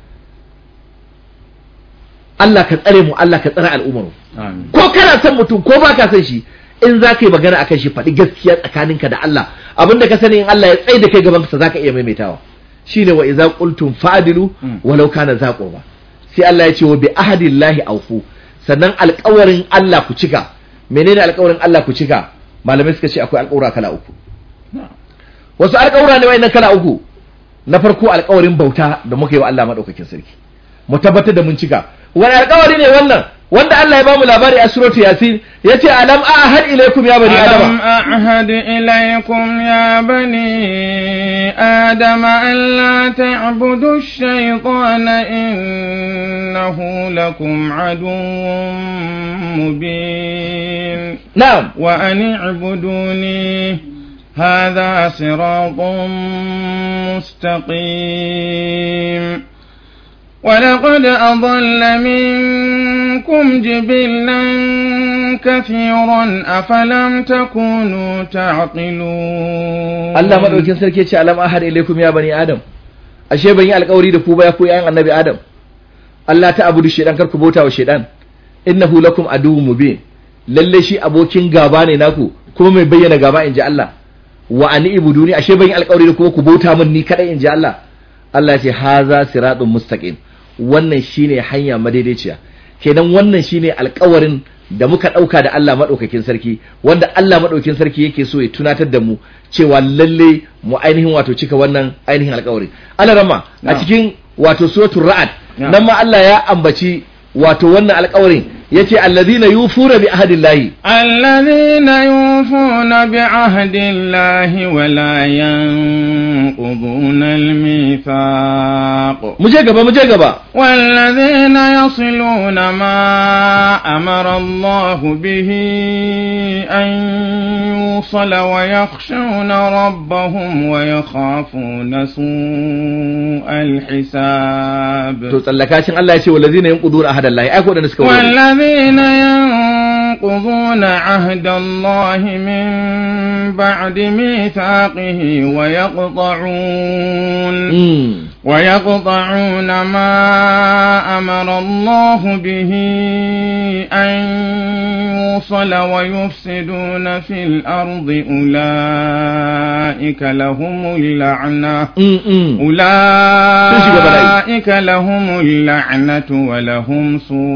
Allah ka tsare mu Allah ka tsare al'ummar mu ko kana son mutum ko ba ka son shi in za ka yi magana akan shi faɗi gaskiya tsakaninka da Allah abinda ka sani in Allah ya tsaye da kai gaban sa za ka iya maimaitawa shine wa idza qultum fa'dilu walau kana za qurba sai Allah ya ce wa bi ahdillahi awfu sannan alƙawarin Allah ku cika menene alƙawarin Allah ku cika malamai suka ce akwai alƙawura kala uku wasu alƙawura ne wayannan kala uku na farko alƙawarin bauta da muka yi wa Allah madaukakin sarki mu tabbatar da mun cika wani alƙawari ne wannan wanda Allah ya bamu labari a suratu yasin yace alam ahad ilaykum ya bani adama alam ahad ilaykum ya bani adama an la ta'budu ash-shaytana innahu lakum aduwwun mubin na'am wa an i'buduni hadha siratun mustaqim ولقد أضل منكم جبلا كثيرا أفلم تكونوا تعقلون الله مدوكين سركي ce alam ahad ilaykum ya bani adam ashe ban yi alƙawari da ku ba ya ku yayin annabi adam Allah ta abudu shedan kar ku bauta wa shedan innahu lakum aduwwun mubin lalle shi abokin gaba ne naku kuma mai bayyana gaba inji Allah wa ani ibuduni ashe ban yi alƙawari da ku ku bauta min ni kadai inji Allah Allah ce haza siratun mustaqim wannan shine hanya madaidaiciya kenan wannan shine alƙawarin da muka dauka da Allah madaukakin sarki wanda Allah madaukakin sarki yake so ya tunatar da mu cewa lalle mu ainihin wato cika wannan ainihin alƙawari Allah rama a cikin wato suratul ra'd nan ma Allah ya ambaci wato wannan alƙawarin yace alladhina yufuna bi ahdillahi alladhina yufuna bi ahdillahi wa la yanquduna al-mithaq muje gaba muje gaba walladhina yasiluna ma amara Allah bihi an yusala wa yakhshawna rabbahum wa yakhafuna su'al hisab to tsallakacin Allah yace walladhina yanquduna ahdallahi ai ko da suka wani الذين ينقضون عهد الله من بعد ميثاقه ويقطعون ويقطعون ما أمر الله به أن يوصل ويفسدون في الأرض أولئك لهم اللعنة أولئك لهم اللعنة ولهم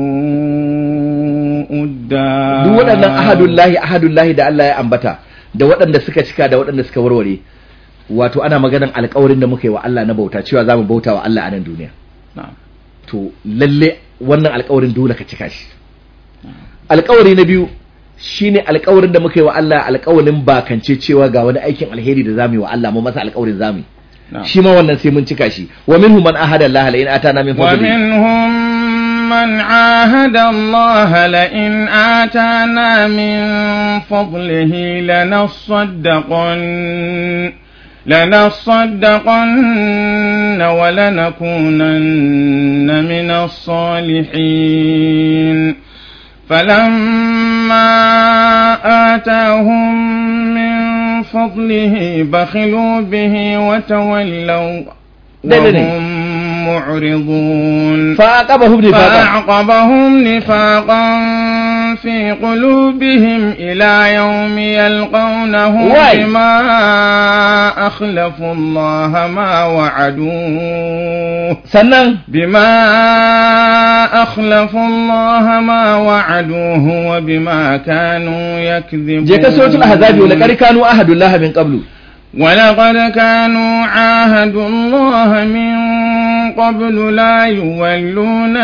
سوء الدار duk waɗannan ahadullahi ahadullahi da Allah ya ambata da waɗanda suka cika da waɗanda suka warware wato ana maganan alƙawarin da muka yi wa Allah na bauta cewa za mu bauta wa Allah a nan duniya to lalle wannan alƙawarin dole ka cika shi alƙawari na biyu shine alƙawarin da muka yi wa Allah alƙawarin bakance cewa ga wani aikin alheri da zamu yi wa Allah mu masa alƙawarin zamu yi shi ma wannan sai mun cika shi wa minhum man ahada Allah la in atana min fadli wa minhum من عاهد الله لئن آتانا من فضله لنصدقن لنصدقن ولنكونن من الصالحين فلما آتاهم من فضله بخلوا به وتولوا وهم معرضون فأعقبهم نفاقا فأعقبهم نفاقا في قلوبهم إلى يوم يلقونه بما أخلفوا الله ما وعدوه سنن بما أخلفوا الله ما وعدوه وبما كانوا يكذبون. جاءت سورة الأحزاب ولقد كانوا عهد الله من قبل ولقد كانوا عاهدوا الله من قبل لا يولون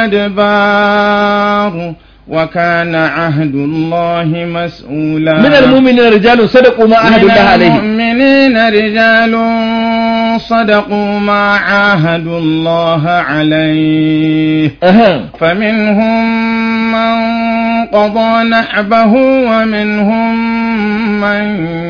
الأدبار وكان عهد الله مسؤولا. من المؤمنين رجال صدقوا ما عاهدوا الله عليه. من المؤمنين رجال صدقوا ما عاهدوا الله عليه أه. فمنهم من قضى نحبه ومنهم من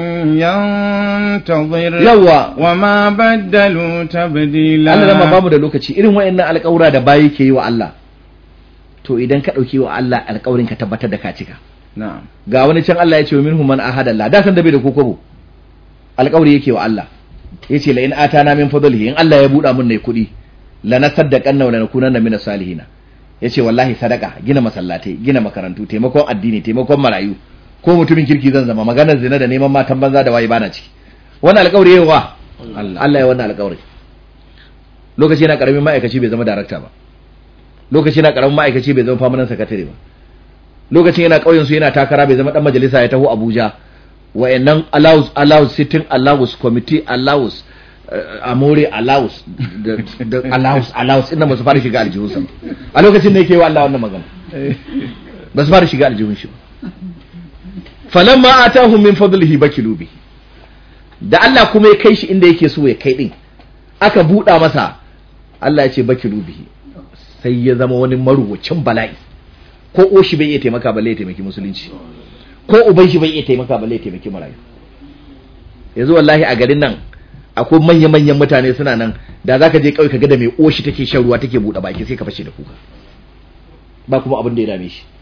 ينتظر يوا وما بدلوا تبديلا. Allah zama bamu da lokaci irin wayannan alƙawura da bayi ke yi wa Allah to idan ka dauki wa Allah alƙawarin ka tabbatar da ka cika. Na'am. Ga wani can Allah ya ce minhum man ahada Allah da san da bai da kokobo alƙawari yake wa Allah yace la in atana min fadlihi in Allah ya buɗa mun ne kuɗi la nasaddaqanna wa la nakunanna min salihina yace wallahi sadaka gina masallatai gina makarantu taimakon addini taimakon marayu ko mutumin kirki zan zama maganar zina da neman matan banza da waye bana ciki wannan alƙawari yayi wa Allah ya wannan alƙawari lokaci yana karamin ma'aikaci bai zama darakta ba lokaci yana karamin ma'aikaci bai zama permanent secretary ba lokacin yana kauyen su yana takara bai zama dan majalisa ya taho Abuja wayannan allows allows sitting allows committee allows uh, amore allows da allows allows inda ba su fara shiga aljihun sa a lokacin da yake wa Allah wannan magana ba su fara shiga aljihun shi ba falamma atahum min fadlihi bakilu bi da Allah kuma ya kai shi inda yake so ya kai din aka buɗa masa Allah ya ce bakilu bihi sai ya zama wani maruwacin bala'i ko oshi bai iya taimaka balle ya taimaki musulunci ko uban shi bai iya taimaka balle ya taimaki marayu yanzu wallahi a garin nan akwai manya manyan mutane suna nan da zaka je kauye ka ga da mai oshi take shan ruwa take buɗe baki sai ka fashe da kuka ba kuma abin da ya dame shi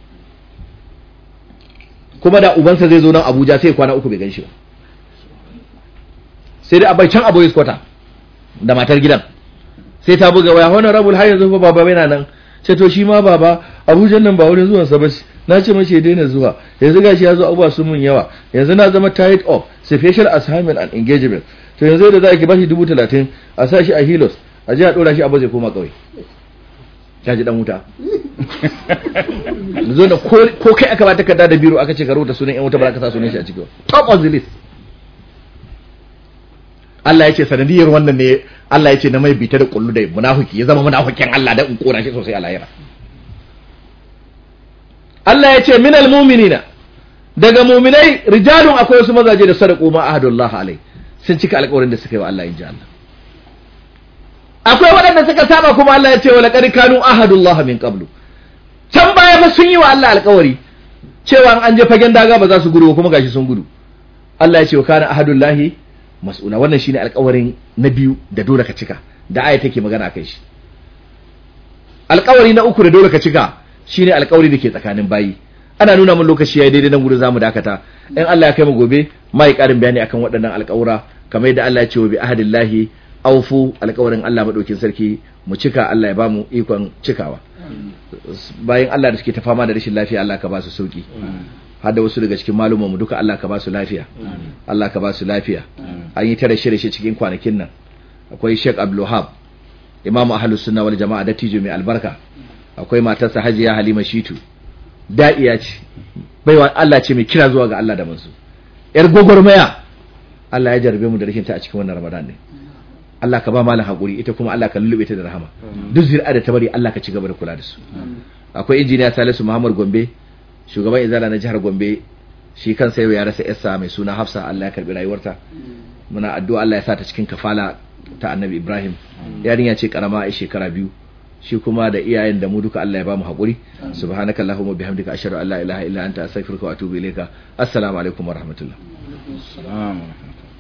kuma da ubansa zai zo nan Abuja sai kwana uku bai gan shi ba sai da abai can aboyis kwata da matar gidan sai ta buga waya honorable har yanzu fa baba yana nan sai to shi ma baba Abuja nan ba wurin zuwan sa ba na ce mace ya daina zuwa yanzu gashi ya zo abuwa sun mun yawa yanzu na zama tied up special assignment and engagement to yanzu da za ki bashi dubu talatin a sa shi a hilos a je a dora shi abu zai koma kauye ta ji dan wuta zo da ko kai aka ba takarda da biro aka ce ka rubuta sunan yan wuta ba ka sa sunan shi a cikin top of the list Allah ya ce sanadiyar wannan ne Allah ya ce na mai bita da kullu da munafiki ya zama munafikin Allah da in kora shi sosai a lahira Allah ya ce minal mu'minina daga mu'minai rijalun akwai wasu mazaje da sadaqu ma ahadullah alai sun cika alƙawarin da suka yi wa Allah inji Allah akwai waɗanda suka saba kuma Allah ya ce wa laqad kanu ahadullah min qablu can baya fa sun yi wa Allah alƙawari cewa an je fagen daga ba za su gudu kuma gashi sun gudu Allah ya ce wa kana ahadullahi mas'ula wannan shine alƙawarin na biyu da dole ka cika da aya take magana akai shi alƙawari na uku da dole ka cika shine alƙawari da ke tsakanin bayi ana nuna mun lokaci yayi daidai nan gurin zamu dakata in Allah ya kai mu gobe mai ƙarin bayani akan waɗannan alƙawura kamar yadda Allah ya ce wa bi ahadillahi awfu alƙawarin Allah madaukin sarki mu cika Allah ya bamu ikon cikawa bayan Allah da suke ta fama da rashin lafiya Allah ka ba su sauki har da wasu daga cikin malumanmu duka Allah ka ba su lafiya Allah ka ba su lafiya an yi tare shirye cikin kwanakin nan akwai Sheikh Abdul Wahab Imam Ahlus Sunna wal Jama'a da tijo mai albarka akwai matarsa Hajiya Halima Shitu da'iya ce baiwa Allah ce mai kira zuwa ga Allah da manzo yar gogormaya Allah ya jarbe mu da rikinta a cikin wannan Ramadan ne Allah ka ba malan hakuri ita kuma Allah ka lullube ta da rahama duk zuri'a da ta bari Allah ka ci gaba da kula da su akwai injiniya Salisu Muhammad Gombe shugaban izala na jihar Gombe shi kansa yau ya rasa yarsa mai suna Hafsa Allah ya karbi rayuwarta muna addu'a Allah ya sa ta cikin kafala ta annabi Ibrahim yarinya ce karama a shekara biyu shi kuma da iyayen da mu duka Allah ya ba mu haƙuri subhanakallahumma bihamdika ashhadu an la ilaha illa anta astaghfiruka wa atubu ilayka assalamu alaikum wa rahmatullah. Assalamu alaikum.